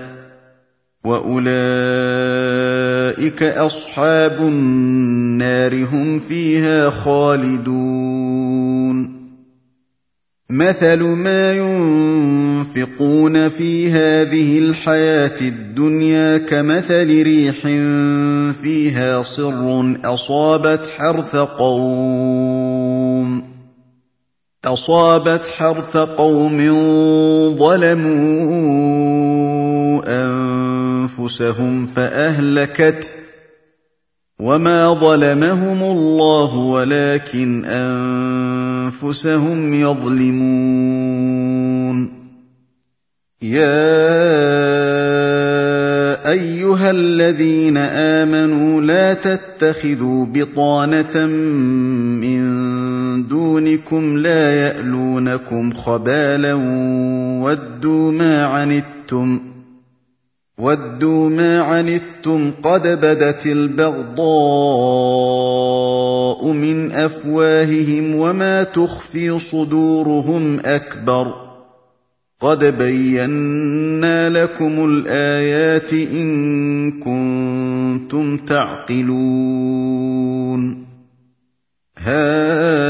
وَأُولَٰئِكَ أَصْحَابُ النَّارِ ۖ هُمْ فِيهَا خَالِدُونَ مَثَلُ مَا يُنفِقُونَ فِي هَٰذِهِ الْحَيَاةِ الدُّنْيَا كَمَثَلِ رِيحٍ فِيهَا صِرٌّ أَصَابَتْ حَرْثَ قَوْمٍ أَصَابَتْ حَرْثَ قَوْمٍ ظَلَمُوا أَنفُسَهُمْ فَأَهْلَكَتْهُ ۚ وَمَا ظَلَمَهُمُ اللَّهُ وَلَٰكِنْ أَنفُسَهُمْ يَظْلِمُونَ يَا أَيُّهَا الَّذِينَ آمَنُوا لَا تَتَّخِذُوا بِطَانَةً مِّن دُونِكُمْ لَا يَأْلُونَكُمْ خَبَالًا وَدُّوا مَا عَنِتُّمْ وَدُّوا مَا عَنِتُّمْ قَدْ بَدَتِ الْبَغْضَاءُ مِنْ أَفْوَاهِهِمْ وَمَا تُخْفِي صُدُورُهُمْ أَكْبَرُ ۚ قَدْ بَيَّنَّا لَكُمُ الْآيَاتِ إِن كُنتُمْ تَعْقِلُونَ هَا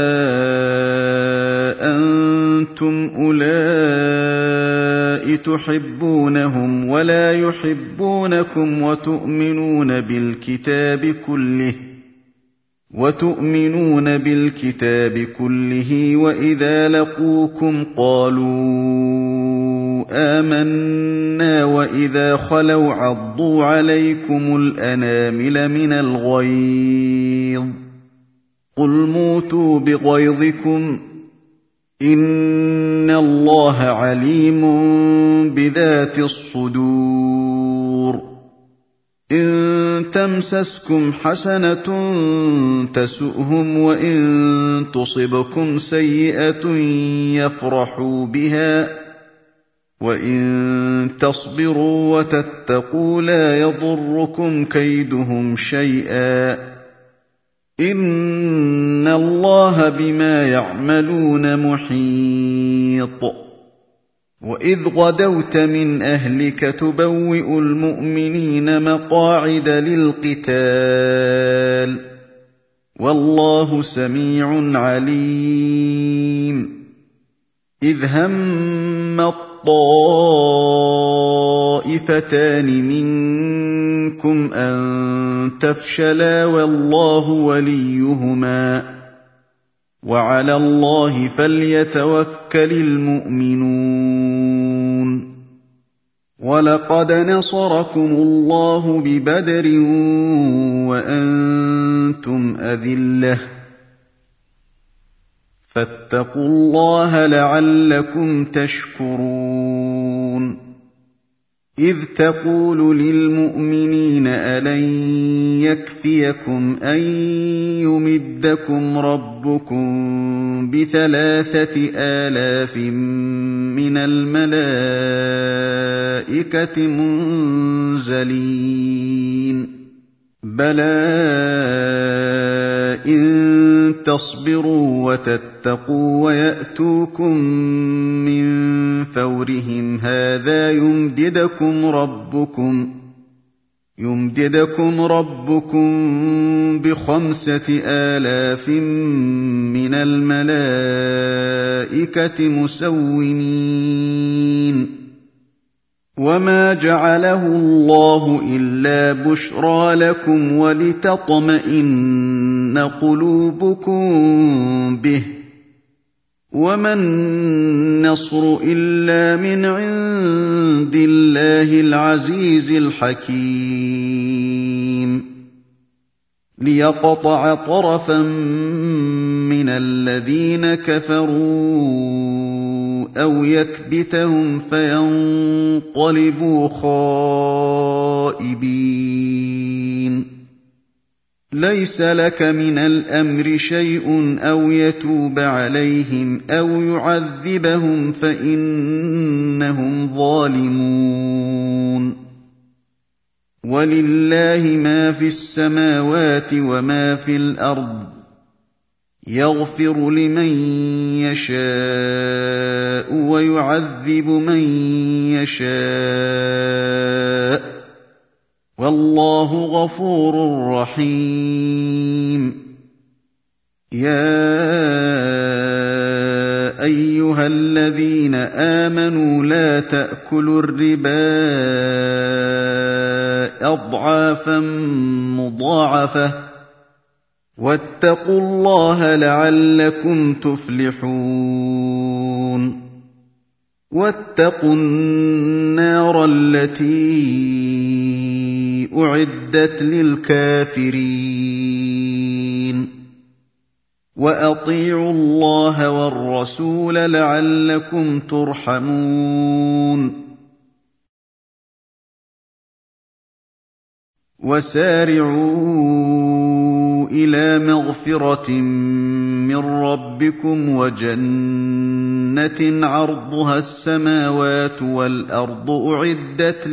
أَنتُمْ أُولَاءِ تُحِبُّونَهُمْ وَلَا يُحِبُّونَكُمْ وَتُؤْمِنُونَ بِالْكِتَابِ كُلِّهِ وَتُؤْمِنُونَ بِالْكِتَابِ كُلِّهِ وَإِذَا لَقُوكُمْ قَالُوا آمَنَّا وَإِذَا خَلَوْا عَضُّوا عَلَيْكُمُ الْأَنَامِلَ مِنَ الْغَيْظِ ۚ قُلْ مُوتُوا بِغَيْظِكُمْ ۗ إِنَّ اللَّهَ عَلِيمٌ بِذَاتِ الصُّدُورِ إِن تَمْسَسْكُمْ حَسَنَةٌ تَسُؤْهُمْ وَإِن تُصِبْكُمْ سَيِّئَةٌ يَفْرَحُوا بِهَا وَإِن تَصْبِرُوا وَتَتَّقُوا لَا يَضُرُّكُمْ كَيْدُهُمْ شَيْئًا ۗ إِنَّ اللَّهَ بِمَا يَعْمَلُونَ مُحِيطٌ وَإِذْ غَدَوْتَ مِنْ أَهْلِكَ تُبَوِّئُ الْمُؤْمِنِينَ مَقَاعِدَ لِلْقِتَالِ ۗ وَاللَّهُ سَمِيعٌ عَلِيمٌ إِذْ هَمَّ الطَّائِفَتَانِ مِنكُمْ أَن تَفْشَلَا وَاللَّهُ وَلِيُّهُمَا ۗ وَعَلَى اللَّهِ فَلْيَتَوَكَّلِ الْمُؤْمِنُونَ وَلَقَدْ نَصَرَكُمُ اللَّهُ بِبَدْرٍ وَأَنتُمْ أَذِلَّةٌ فَاتَّقُوا اللَّهَ لَعَلَّكُمْ تَشْكُرُونَ إِذْ تَقُولُ لِلْمُؤْمِنِينَ أَلَن يَكْفِيَكُمْ أَن يُمِدَّكُمْ رَبُّكُم بِثَلَاثَةِ آلَافٍ مِّنَ الْمَلَائِكَةِ مُنزَلِينَ بَلَىٰ إِن تَصْبِرُوا وَتَتَّقُوا وَيَأْتُوكُم مِّن فَوْرِهِمْ هَٰذَا يُمْدِدْكُمْ رَبُّكُم يُمْدِدْكُمْ رَبُّكُم بِخَمْسَةِ آلَافٍ مِّنَ الْمَلَائِكَةِ مُسَوِّمِينَ وَمَا جَعَلَهُ اللَّهُ إِلَّا بُشْرَىٰ لَكُمْ وَلِتَطْمَئِنَّ قُلُوبُكُم بِهِ ۗ وَمَا النَّصْرُ إِلَّا مِنْ عِندِ اللَّهِ الْعَزِيزِ الْحَكِيمِ لِيَقْطَعَ طَرَفًا مِّنَ الَّذِينَ كَفَرُوا أَوْ يَكْبِتَهُمْ فَيَنقَلِبُوا خَائِبِينَ لَيْسَ لَكَ مِنَ الْأَمْرِ شَيْءٌ أَوْ يَتُوبَ عَلَيْهِمْ أَوْ يُعَذِّبَهُمْ فَإِنَّهُمْ ظَالِمُونَ وَلِلَّهِ مَا فِي السَّمَاوَاتِ وَمَا فِي الْأَرْضِ ۚ يَغْفِرُ لِمَن يَشَاءُ وَيُعَذِّبُ مَن يَشَاءُ ۚ وَاللَّهُ غَفُورٌ رَّحِيمٌ. يَا أَيُّهَا الَّذِينَ آمَنُوا لَا تَأْكُلُوا الرِّبَا أَضْعَافًا مُّضَاعَفَةً ۖ وَاتَّقُوا اللَّهَ لَعَلَّكُمْ تُفْلِحُونَ. وَاتَّقُوا النَّارَ الَّتِي أُعِدَّتْ لِلْكَافِرِينَ. وَأَطِيعُوا اللَّهَ وَالرَّسُولَ لَعَلَّكُمْ تُرْحَمُونَ. وَسَارِعُوا إِلَىٰ مَغْفِرَةٍ مِّن رَّبِّكُمْ وَجَنَّةٍ عَرْضُهَا السَّمَاوَاتُ وَالْأَرْضُ أُعِدَّتْ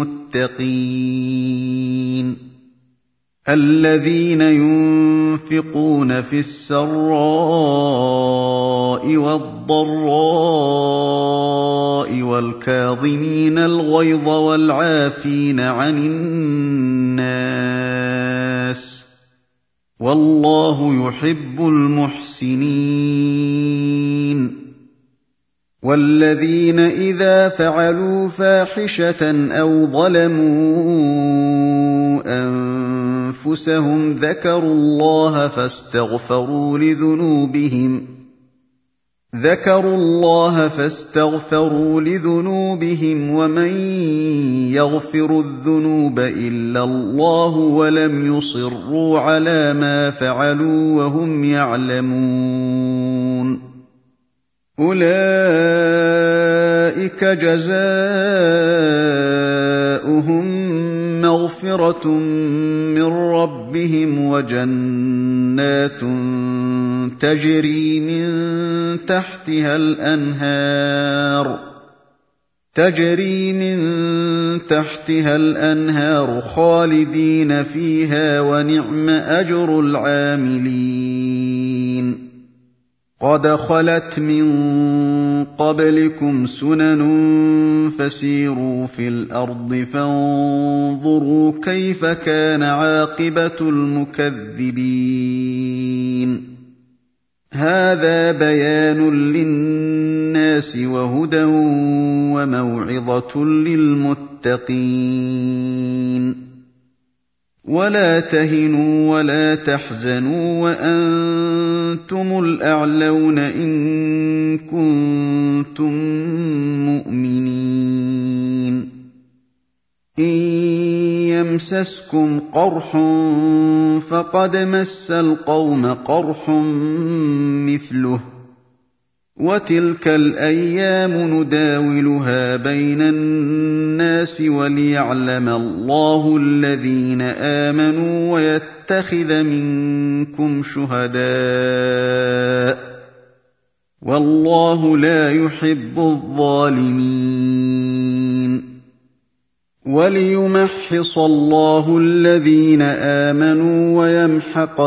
لِلْمُتَّقِينَ الَّذِينَ يُنفِقُونَ فِي السَّرَّاءِ وَالضَّرَّاءِ وَالْكَاظِمِينَ الْغَيْظَ وَالْعَافِينَ عَنِ النَّاسِ ۗ وَاللَّهُ يُحِبُّ الْمُحْسِنِينَ. وَالَّذِينَ إِذَا فَعَلُوا فَاحِشَةً أَوْ ظَلَمُوا أَنفُسَهُمْ ذَكَرُوا اللَّهَ فَاسْتَغْفَرُوا لِذُنُوبِهِمْ ذَكَرُوا اللَّهَ فَاسْتَغْفَرُوا لِذُنُوبِهِمْ وَمَن يَغْفِرُ الذُّنُوبَ إِلَّا اللَّهُ وَلَمْ يُصِرُّوا عَلَىٰ مَا فَعَلُوا وَهُمْ يَعْلَمُونَ أُولَٰئِكَ جَزَاؤُهُم مَّغْفِرَةٌ مِّن رَّبِّهِمْ وَجَنَّاتٌ تَجْرِي مِن تَحْتِهَا الْأَنْهَارُ تَجْرِي مِن تَحْتِهَا الْأَنْهَارُ خَالِدِينَ فِيهَا ۖ وَنِعْمَ أَجْرُ الْعَامِلِينَ. قَدْ خَلَتْ مِن قَبْلِكُمْ سُنَنٌ فَسِيرُوا فِي الْأَرْضِ فَانظُرُوا كَيْفَ كَانَ عَاقِبَةُ الْمُكَذِّبِينَ. هَٰذَا بَيَانٌ لِّلنَّاسِ وَهُدًى وَمَوْعِظَةٌ لِّلْمُتَّقِينَ. وَلَا تَهِنُوا وَلَا تَحْزَنُوا وَأَنتُمُ الْأَعْلَوْنَ إِن كُنتُم مُّؤْمِنِينَ. إِن يَمْسَسْكُمْ قَرْحٌ فَقَدْ مَسَّ الْقَوْمَ قَرْحٌ مِّثْلُهُ ۚ وَتِلْكَ الْأَيَّامُ نُدَاوِلُهَا بَيْنَ النَّاسِ وَلِيَعْلَمَ اللَّهُ الَّذِينَ آمَنُوا وَيَتَّخِذَ مِنكُمْ شُهَدَاءَ ۗ وَاللَّهُ لَا يُحِبُّ الظَّالِمِينَ. وَلِيُمَحِّصَ اللَّهُ الَّذِينَ آمَنُوا وَيَمْحَقَ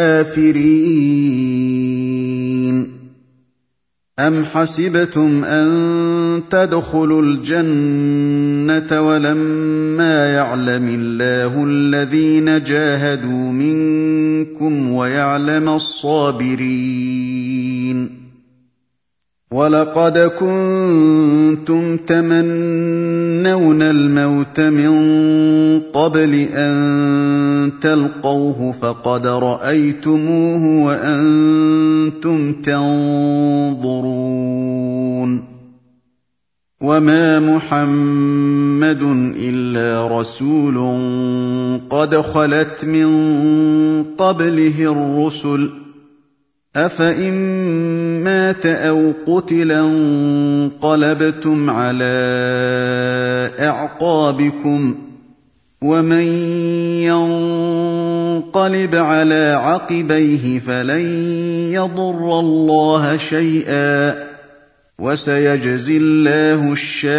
الْكَافِرِينَ. أَمْ حَسِبْتُمْ أَن تَدْخُلُوا الْجَنَّةَ وَلَمَّا يَعْلَمِ اللَّهُ الَّذِينَ جَاهَدُوا مِنكُمْ وَيَعْلَمَ الصَّابِرِينَ. وَلَقَدْ كُنتُمْ تَمَنَّوْنَ الْمَوْتَ مِن قَبْلِ أَن تَلْقَوْهُ فَقَدْ رَأَيْتُمُوهُ وَأَنتُمْ تَنظُرُونَ. وَمَا مُحَمَّدٌ إِلَّا رَسُولٌ قَدْ خَلَتْ مِن قَبْلِهِ الرُّسُلُ ۚ أَفَإِن مَّاتَ أَوْ قُتِلَ انقَلَبْتُمْ عَلَىٰ أَعْقَابِكُمْ ۚ ومن ينقلب على عقبيه فلن يضر الله شيئا وسيجزي الله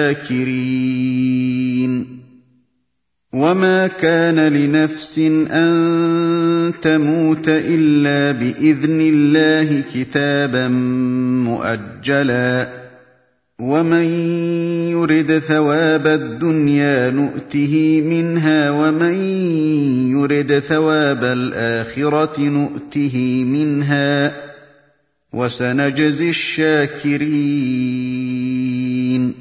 الشاكرين وما كان لنفس أن تموت إلا بإذن الله كتابا مؤجلا ومن يرد ثواب الدنيا نؤته منها ومن يرد ثواب الآخرة نؤته منها وسنجزي الشاكرين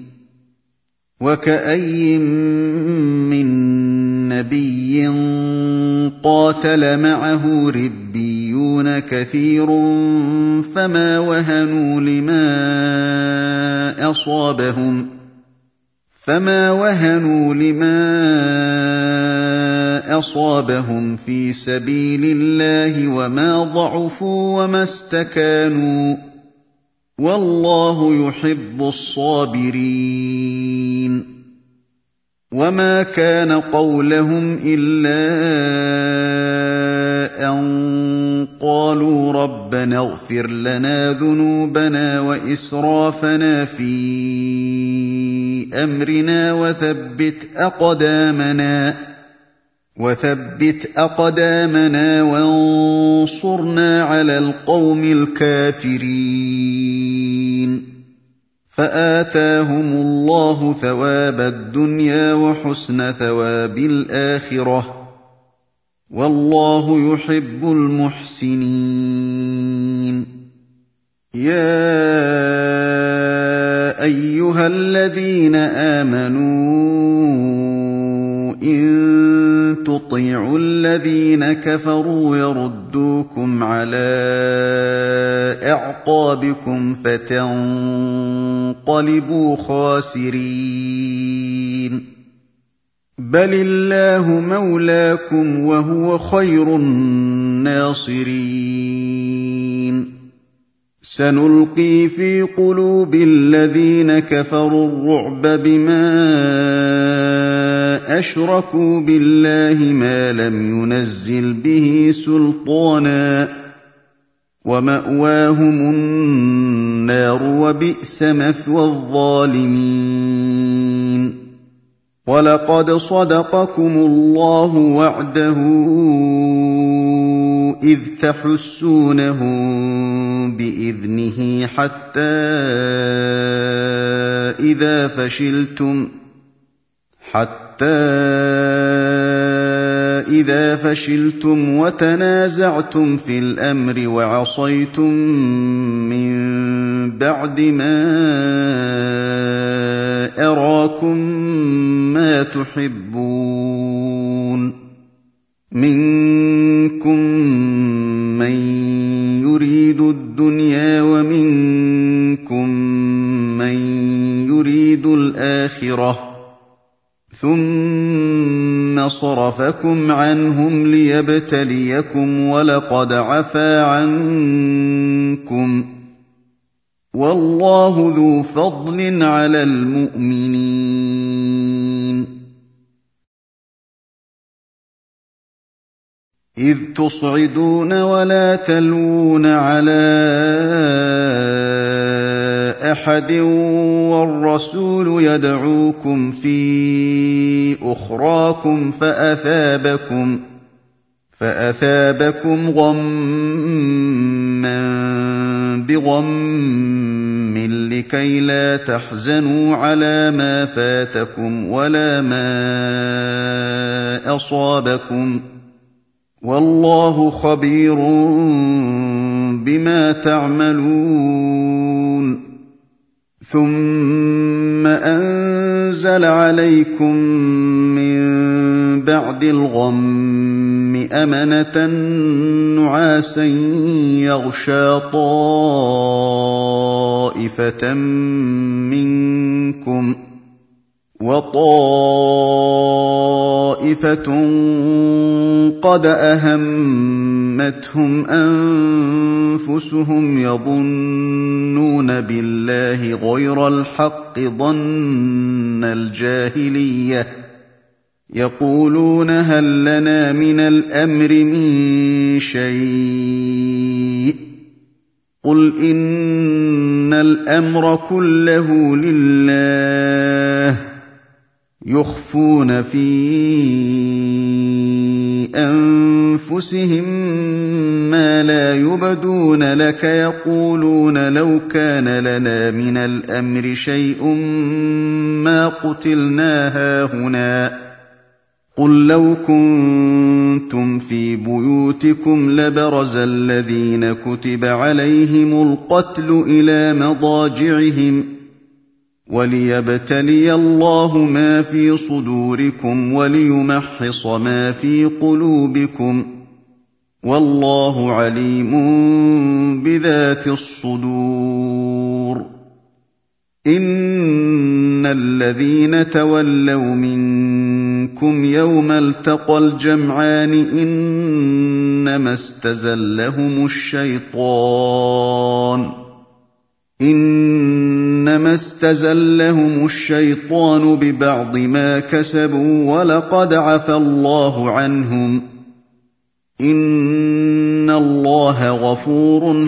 وكأي من نبي قاتل معه ربيون كثير فما وهنوا لما أصابهم فما وهنوا لما أصابهم في سبيل الله وما ضعفوا وما استكانوا والله يحب الصابرين وما كان قولهم إلا أن قالوا ربنا اغفر لنا ذنوبنا وإسرافنا في أمرنا وثبت أقدامنا وثبت أقدامنا وانصرنا على القوم الكافرين فآتاهم الله ثواب الدنيا وحسن ثواب الآخرة والله يحب المحسنين يا أيها الذين آمنوا إن تطيعوا الذين كفروا يردوكم على أعقابكم فتنقلبوا خاسرين بل الله مولاكم وهو خير الناصرين سنلقي في قلوب الذين كفروا الرعب بما أشركوا بالله ما لم ينزل به سلطانا ومأواهم النار وبئس مثوى الظالمين ولقد صدقكم الله وعده إذ تحسونهم بإذنه حتى إذا فشلتم حتى إذا فشلتم وتنازعتم في الأمر وعصيتم من بعد ما أراكم ما تحبون منكم من يريد الدنيا ومنكم من يريد الآخرة ثم صرفكم عنهم ليبتليكم ولقد عفا عنكم والله ذو فضل على المؤمنين إذ تصعدون ولا تلوون على أحد والرسول يدعوكم في أخراكم فأثابكم فأثابكم غمّا بغم لكي لا تحزنوا على ما فاتكم ولا ما أصابكم والله خبير بما تعملون ثم أنزل عليكم من بعد الغم أمنة نعاسا يغشى طائفة منكم وطائفة قد أهمتهم أنفسهم يظنون بالله غير الحق ظن الجاهلية يقولون هل لنا من الأمر من شيء قل إن الأمر كله لله يخفون في أنفسهم ما لا يبدون لك يقولون لو كان لنا من الأمر شيء ما قتلنا هاهنا قل لو كنتم في بيوتكم لبرز الذين كتب عليهم القتل إلى مضاجعهم وليبتلي الله ما في صدوركم وليمحص ما في قلوبكم والله عليم بذات الصدور إن الذين تولوا منكم يوم التقى الجمعان إنما استزلهم الشيطان إنما استزلهم الشيطان ببعض ما كسبوا ولقد عفى الله عنهم إن الله غفور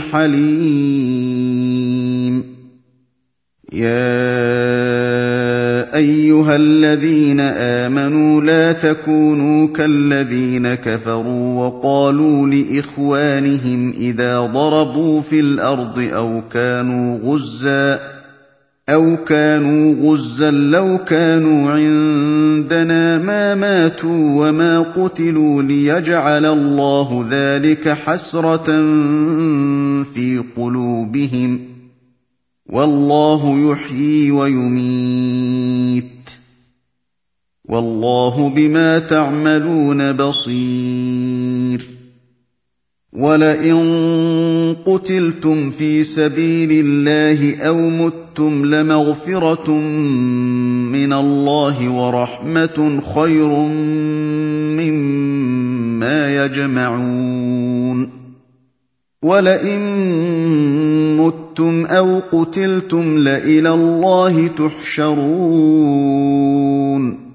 حليم يا أيها الذين آمنوا لا تكونوا كالذين كفروا وقالوا لإخوانهم إذا ضربوا في الأرض أو كانوا غزا أو كانوا غزا لو كانوا عندنا ما ماتوا وما قتلوا ليجعل الله ذلك حسرة في قلوبهم والله يحيي ويميت والله بما تعملون بصير ولئن قتلتم في سبيل الله أو متم لمغفرة من الله ورحمة خير مما يجمعون ولئن متم أو قتلتم لإلى الله تحشرون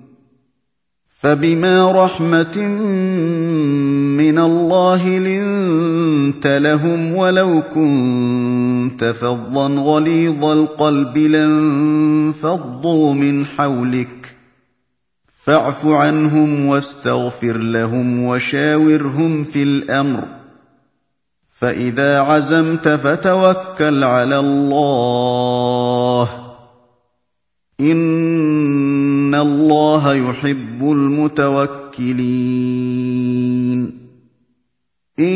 فبما رحمة من الله لنت لهم ولو كنت فظا غليظ القلب لانفضوا من حولك فاعف عنهم واستغفر لهم وشاورهم في الأمر فإذا عزمت فتوكل على الله إن الله يحب المتوكلين إن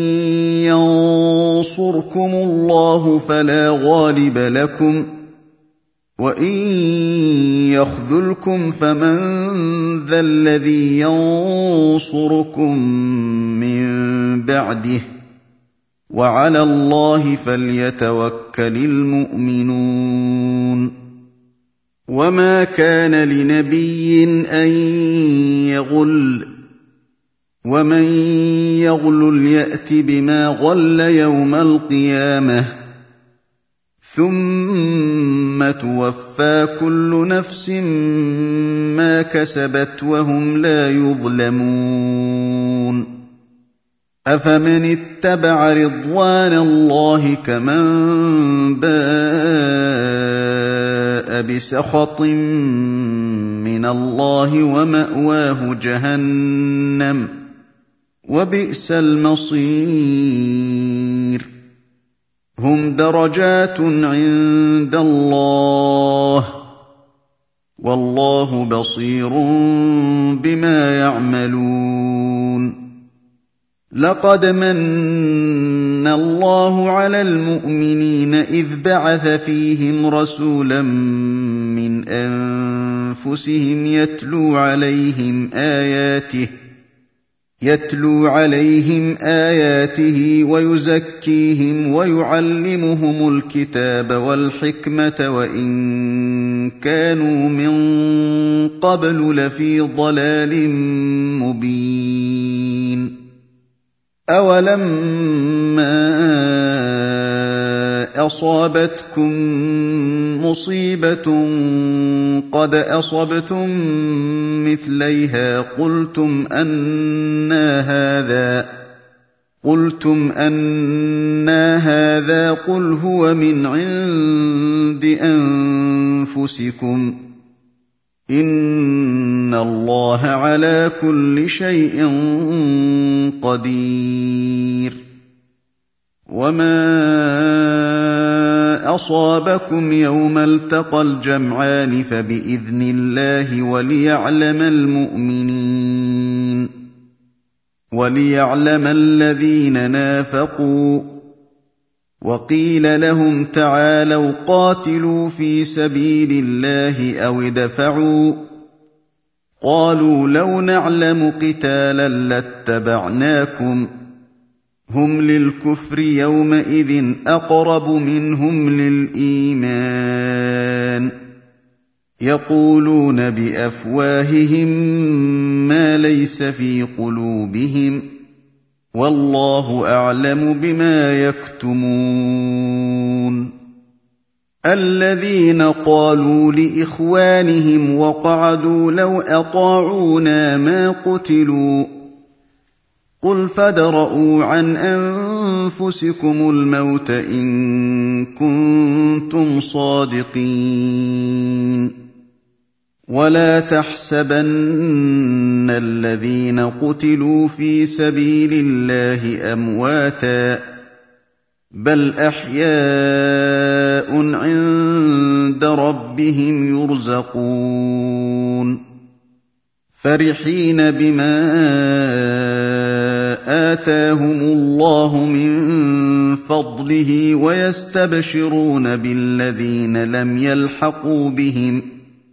ينصركم الله فلا غالب لكم وإن يخذلكم فمن ذا الذي ينصركم من بعده وعلى الله فليتوكل المؤمنون وما كان لنبي أن يغل ومن يغلل يأت بما غل يوم القيامة ثم توفى كل نفس ما كسبت وهم لا يظلمون أفمن اتبع رضوان الله كمن باء بسخط من الله ومأواه جهنم وبئس المصير هم درجات عند الله والله بصير بما يعملون لقد من الله على المؤمنين إذ بعث فيهم رسولا من أنفسهم يتلو عليهم آياته يتلو عليهم آياته ويزكيهم ويعلمهم الكتاب والحكمة وإن كانوا من قبل لفي ضلال مبين أولما أصابتكم مصيبة قد أصبتم مثليها قلتم أنى هذا قلتم أنى هذا قل هو من عند أنفسكم إن الله على كل شيء قدير وما أصابكم يوم التقى الجمعان فبإذن الله وليعلم المؤمنين وليعلم الذين نافقوا وقيل لهم تعالوا قاتلوا في سبيل الله أو ادفعوا قالوا لو نعلم قتالا لاتبعناكم هم للكفر يومئذ أقرب منهم للإيمان يقولون بأفواههم ما ليس في قلوبهم والله أعلم بما يكتمون الذين قالوا لإخوانهم وقعدوا لو أطاعونا ما قتلوا قل فادرءوا عن أنفسكم الموت إن كنتم صادقين ولا تحسبن الذين قتلوا في سبيل الله أمواتا بل أحياء عند ربهم يرزقون فرحين بما آتاهم الله من فضله ويستبشرون بالذين لم يلحقوا بهم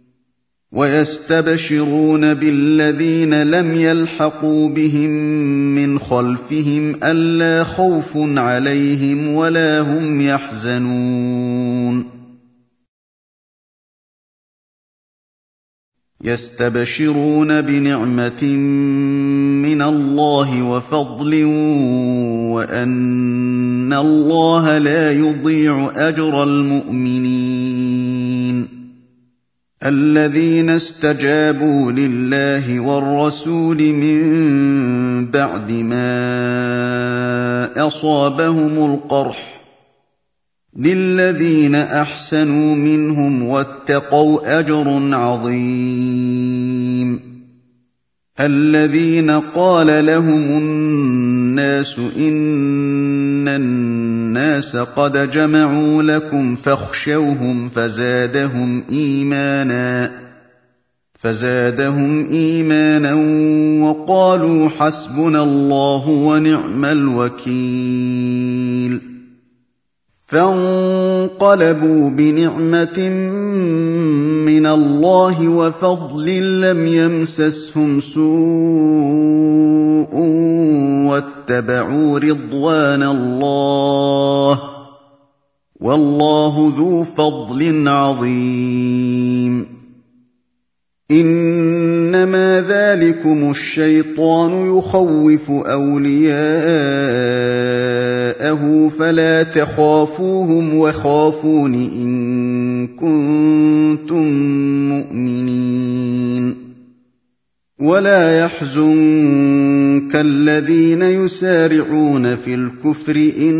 ويستبشرون بالذين لم يلحقوا بهم من خلفهم ألا خوف عليهم ولا هم يحزنون يستبشرون بنعمة من الله وفضل وأن الله لا يضيع أجر المؤمنين الذين استجابوا لله والرسول من بعد ما أصابهم القرح للذين أحسنوا منهم واتقوا أجر عظيم الذين قال لهم الناس إن الناس قد جمعوا لكم فاخشوهم فزادهم إيمانا فزادهم إيمانا وقالوا حسبنا الله ونعم الوكيل فانقلبوا بنعمة من الله وفضل لم يمسسهم سوء واتبعوا رضوان الله والله ذو فضل عظيم إنما ذلكم الشيطان يخوف أولياءه فلا تخافوهم وخافون إن كنتم مؤمنين ولا يحزنك الذين يسارعون في الكفر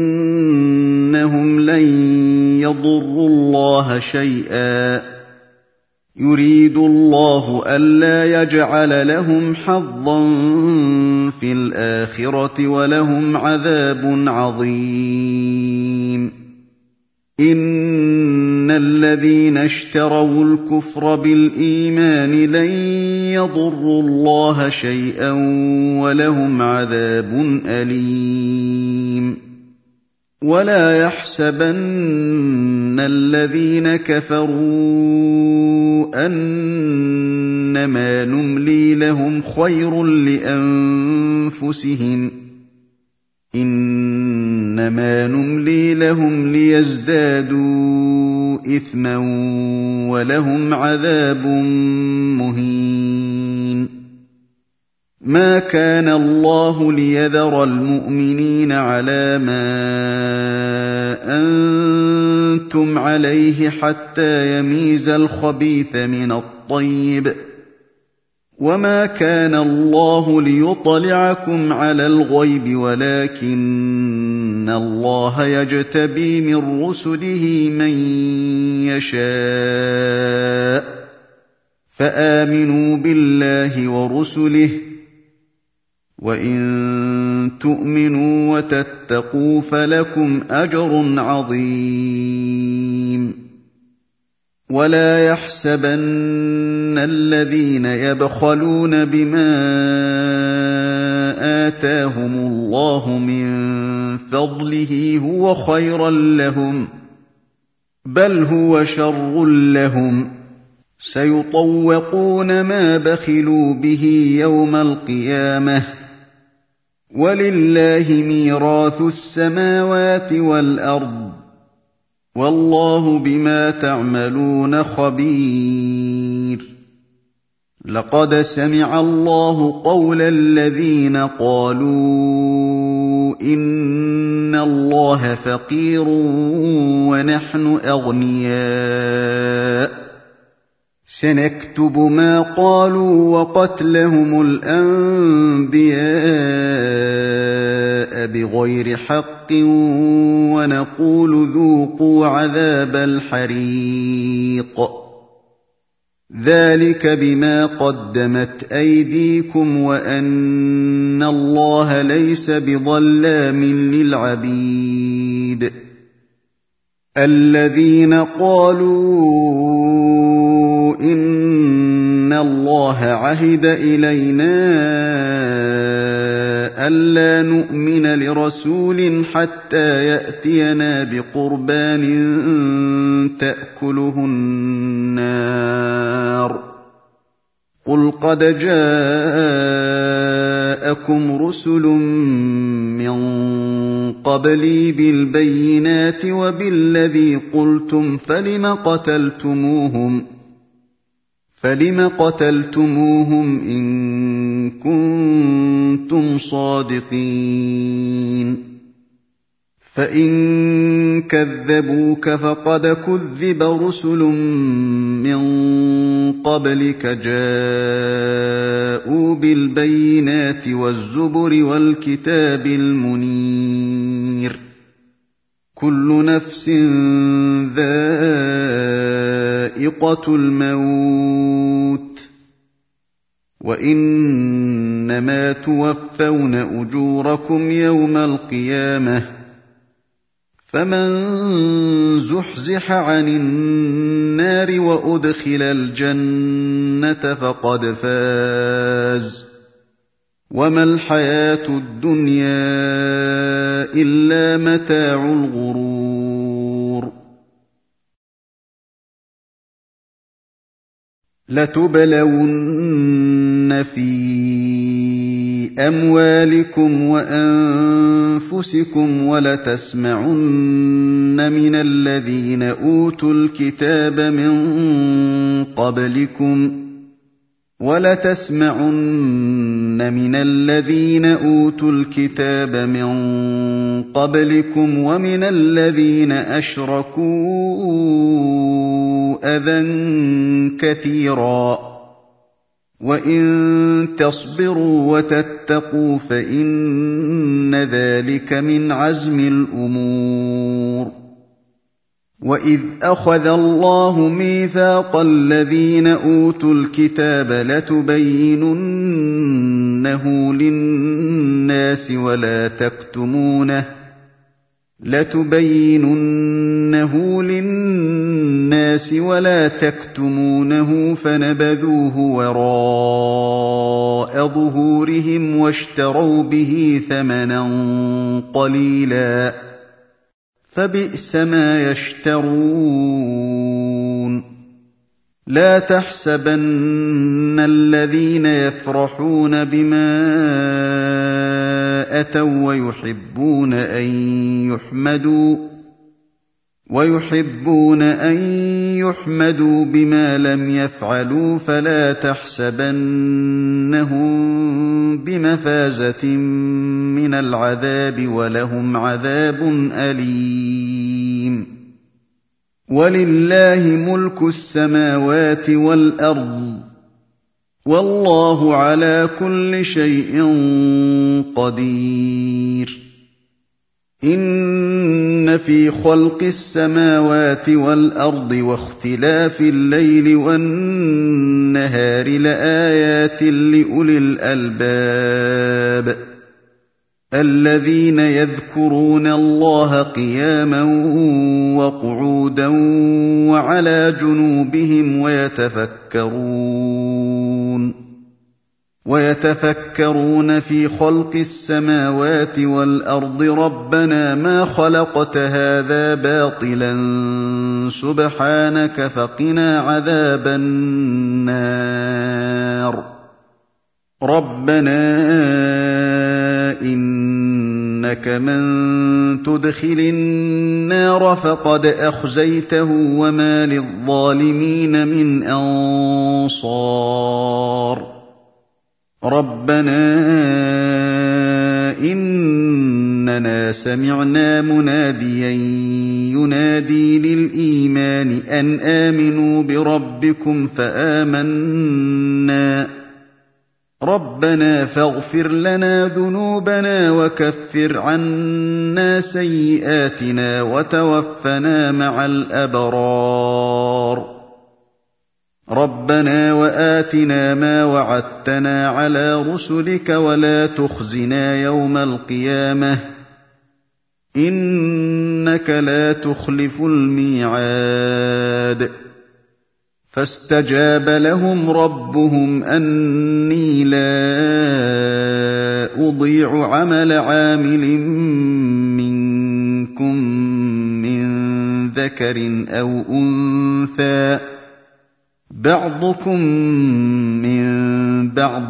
إنهم لن يضروا الله شيئا يريد الله ألا يجعل لهم حظا في الآخرة ولهم عذاب عظيم إن الذين اشتروا الكفر بالإيمان لن يضروا الله شيئا ولهم عذاب أليم ولا يحسبن الذين كفروا أنما نملي لهم خير لأنفسهم إنما نملي لهم ليزدادوا إثما ولهم عذاب مهين مَا كَانَ اللَّهُ لِيَذَرَ الْمُؤْمِنِينَ عَلَىٰ مَا أَنتُمْ عَلَيْهِ حَتَّىٰ يَمِيزَ الْخَبِيثَ مِنَ الطَّيِّبِ ۗ وَمَا كَانَ اللَّهُ لِيُطْلِعَكُمْ عَلَى الْغَيْبِ وَلَٰكِنَّ اللَّهَ يَجْتَبِي مِن رُّسُلِهِ مَن يَشَاءُ ۖ فَآمِنُوا بِاللَّهِ وَرُسُلِهِ ۚ وَإِن تُؤْمِنُوا وَتَتَّقُوا فَلَكُمْ أَجْرٌ عَظِيمٌ وَلَا يَحْسَبَنَّ الَّذِينَ يَبْخَلُونَ بِمَا آتَاهُمُ اللَّهُ مِن فَضْلِهِ هُوَ خَيْرًا لَّهُم ۖ بَلْ هُوَ شَرٌّ لَّهُمْ ۖ سَيُطَوَّقُونَ مَا بَخِلُوا بِهِ يَوْمَ الْقِيَامَةِ ۗ وَلِلَّهِ مِيرَاثُ السَّمَاوَاتِ وَالْأَرْضِ ۗ وَاللَّهُ بِمَا تَعْمَلُونَ خَبِيرٌ لَقَدْ سَمِعَ اللَّهُ قَوْلَ الَّذِينَ قَالُوا إِنَّ اللَّهَ فَقِيرٌ وَنَحْنُ أَغْنِيَاءُ ۘ سَنَكْتُبُ مَا قَالُوا وَقَتْلَهُمُ الْأَنبِيَاءَ بِغَيْرِ حَقٍّ وَنَقُولُ ذُوقُوا عَذَابَ الْحَرِيقِ ذَٰلِكَ بِمَا قَدَّمَتْ أَيْدِيكُمْ وَأَنَّ اللَّهَ لَيْسَ بِظَلَّامٍ لِّلْعَبِيدِ الَّذِينَ قَالُوا إِنَّ اللَّهَ عَهِدَ إِلَيْنَا أَلَّا نُؤْمِنَ لِرَسُولٍ حَتَّىٰ يَأْتِيَنَا بِقُرْبَانٍ تَأْكُلُهُ النَّارُ ۗ قُلْ قَدْ جَاءَكُمْ رُسُلٌ مِّن قَبْلِي بِالْبَيِّنَاتِ وَبِالَّذِي قُلْتُمْ فَلِمَ قَتَلْتُمُوهُمْ فَلِمَ قَتَلْتُمُوهُمْ إِن كُنتُمْ صَادِقِينَ فَإِن كَذَّبُوكَ فَقَدْ كُذِّبَ رُسُلٌ مِّن قَبْلِكَ جَاءُوا بِالْبَيِّنَاتِ وَالزُّبُرِ وَالْكِتَابِ الْمُنِيرِ كُلُّ نَفْسٍ ذَائِقَةُ الْمَوْتِ ۖ وَإِنَّمَا تُوَفَّوْنَ أُجُورَكُمْ يَوْمَ الْقِيَامَةِ ۖ فَمَن زُحْزِحَ عَنِ النَّارِ وَأُدْخِلَ الْجَنَّةَ فَقَدْ فَازَ ۗ وَمَا الْحَيَاةُ الدُّنْيَا إِلَّا مَتَاعُ الْغُرُورِ لَتُبْلَوُنَّ فِي أَمْوَالِكُمْ وَأَنفُسِكُمْ وَلَتَسْمَعُنَّ مِنَ الَّذِينَ أُوتُوا الْكِتَابَ مِن قَبْلِكُمْ وَلَتَسْمَعُنَّ مِنَ الَّذِينَ أُوتُوا الْكِتَابَ مِن قَبْلِكُمْ وَمِنَ الَّذِينَ أَشْرَكُوا أَذًى كَثِيرًا ۚ وَإِن تَصْبِرُوا وَتَتَّقُوا فَإِنَّ ذَٰلِكَ مِنْ عَزْمِ الْأُمُورِ وَإِذْ أَخَذَ اللَّهُ مِيثَاقَ الَّذِينَ أُوتُوا الْكِتَابَ لَتُبَيِّنُنَّهُ لِلنَّاسِ وَلَا تَكْتُمُونَهُ لَتُبَيِّنُنَّهُ لِلنَّاسِ وَلَا تَكْتُمُونَهُ فَنَبَذُوهُ وَرَاءَ ظُهُورِهِمْ وَاشْتَرَوْا بِهِ ثَمَنًا قَلِيلًا ۖ فَبِئْسَ مَا يَشْتَرُونَ لَا تَحْسَبَنَّ الَّذِينَ يَفْرَحُونَ بِمَا أَتَوا وَّيُحِبُّونَ أَن يُحْمَدُوا ويحبون أن يحمدوا بما لم يفعلوا فلا تحسبنهم بمفازة من العذاب ولهم عذاب أليم ولله ملك السماوات والأرض والله على كل شيء قدير إن في خلق السماوات والأرض واختلاف الليل والنهار لآيات لأولي الألباب الذين يذكرون الله قياما وقعودا وعلى جنوبهم ويتفكرون ويتفكرون في خلق السماوات والأرض ربنا ما خلقت هذا باطلا سبحانك فقنا عذاب النار ربنا إنك من تدخل النار فقد أخزيته وما للظالمين من أنصار ربنا إننا سمعنا مناديا ينادي للإيمان أن آمنوا بربكم فآمنا ربنا فاغفر لنا ذنوبنا وكفر عنا سيئاتنا وتوفنا مع الأبرار ربنا وآتنا ما وعدتنا على رسلك ولا تخزنا يوم القيامة إنك لا تخلف الميعاد فاستجاب لهم ربهم أني لا أضيع عمل عامل منكم من ذكر أو أنثى بعضكم من بعض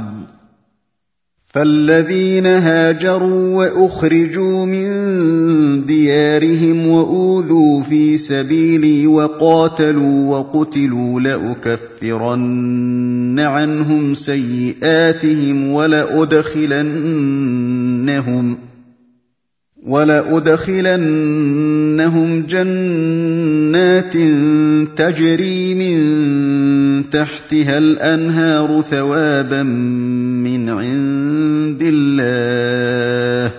فالذين هاجروا وأخرجوا من ديارهم وأوذوا في سبيلي وقاتلوا وقتلوا لأكفرن عنهم سيئاتهم ولأدخلنهم ولأدخلنهم جنات تجري من تحتها الأنهار ثوابا من عند الله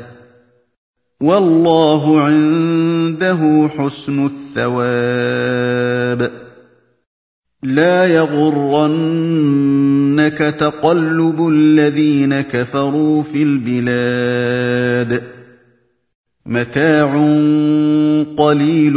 والله عنده حسن الثواب لا يغرنك تقلب الذين كفروا في البلاد متاع قليل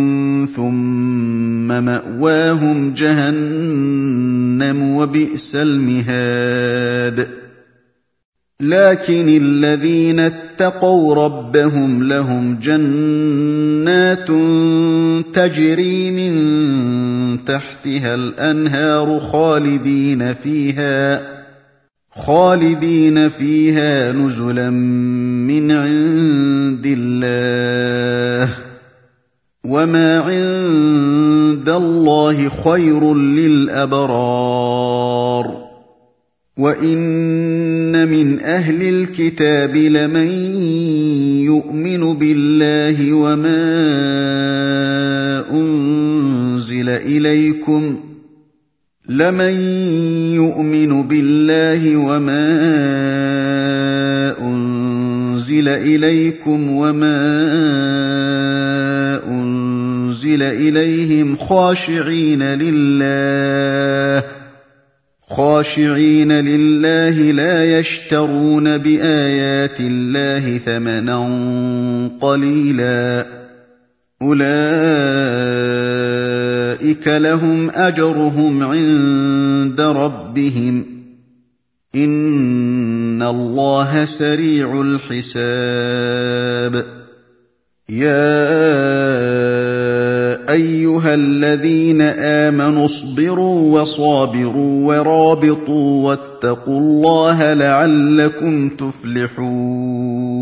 ثم مأواهم جهنم وبئس المهاد لكن الذين اتقوا ربهم لهم جنات تجري من تحتها الأنهار خالدين فيها خالدين فيها نزلا من عند الله وما عند الله خير للأبرار وإن من أهل الكتاب لمن يؤمن بالله وما أنزل إليكم لمن يؤمن بالله وما أنزل إليكم وما أنزل إليهم خاشعين لله خاشعين لله لا يشترون بآيات الله ثمنا قليلا أولئك لهم أجرهم عند ربهم إن الله سريع الحساب يا أيها الذين آمنوا اصبروا وصابروا ورابطوا واتقوا الله لعلكم تفلحون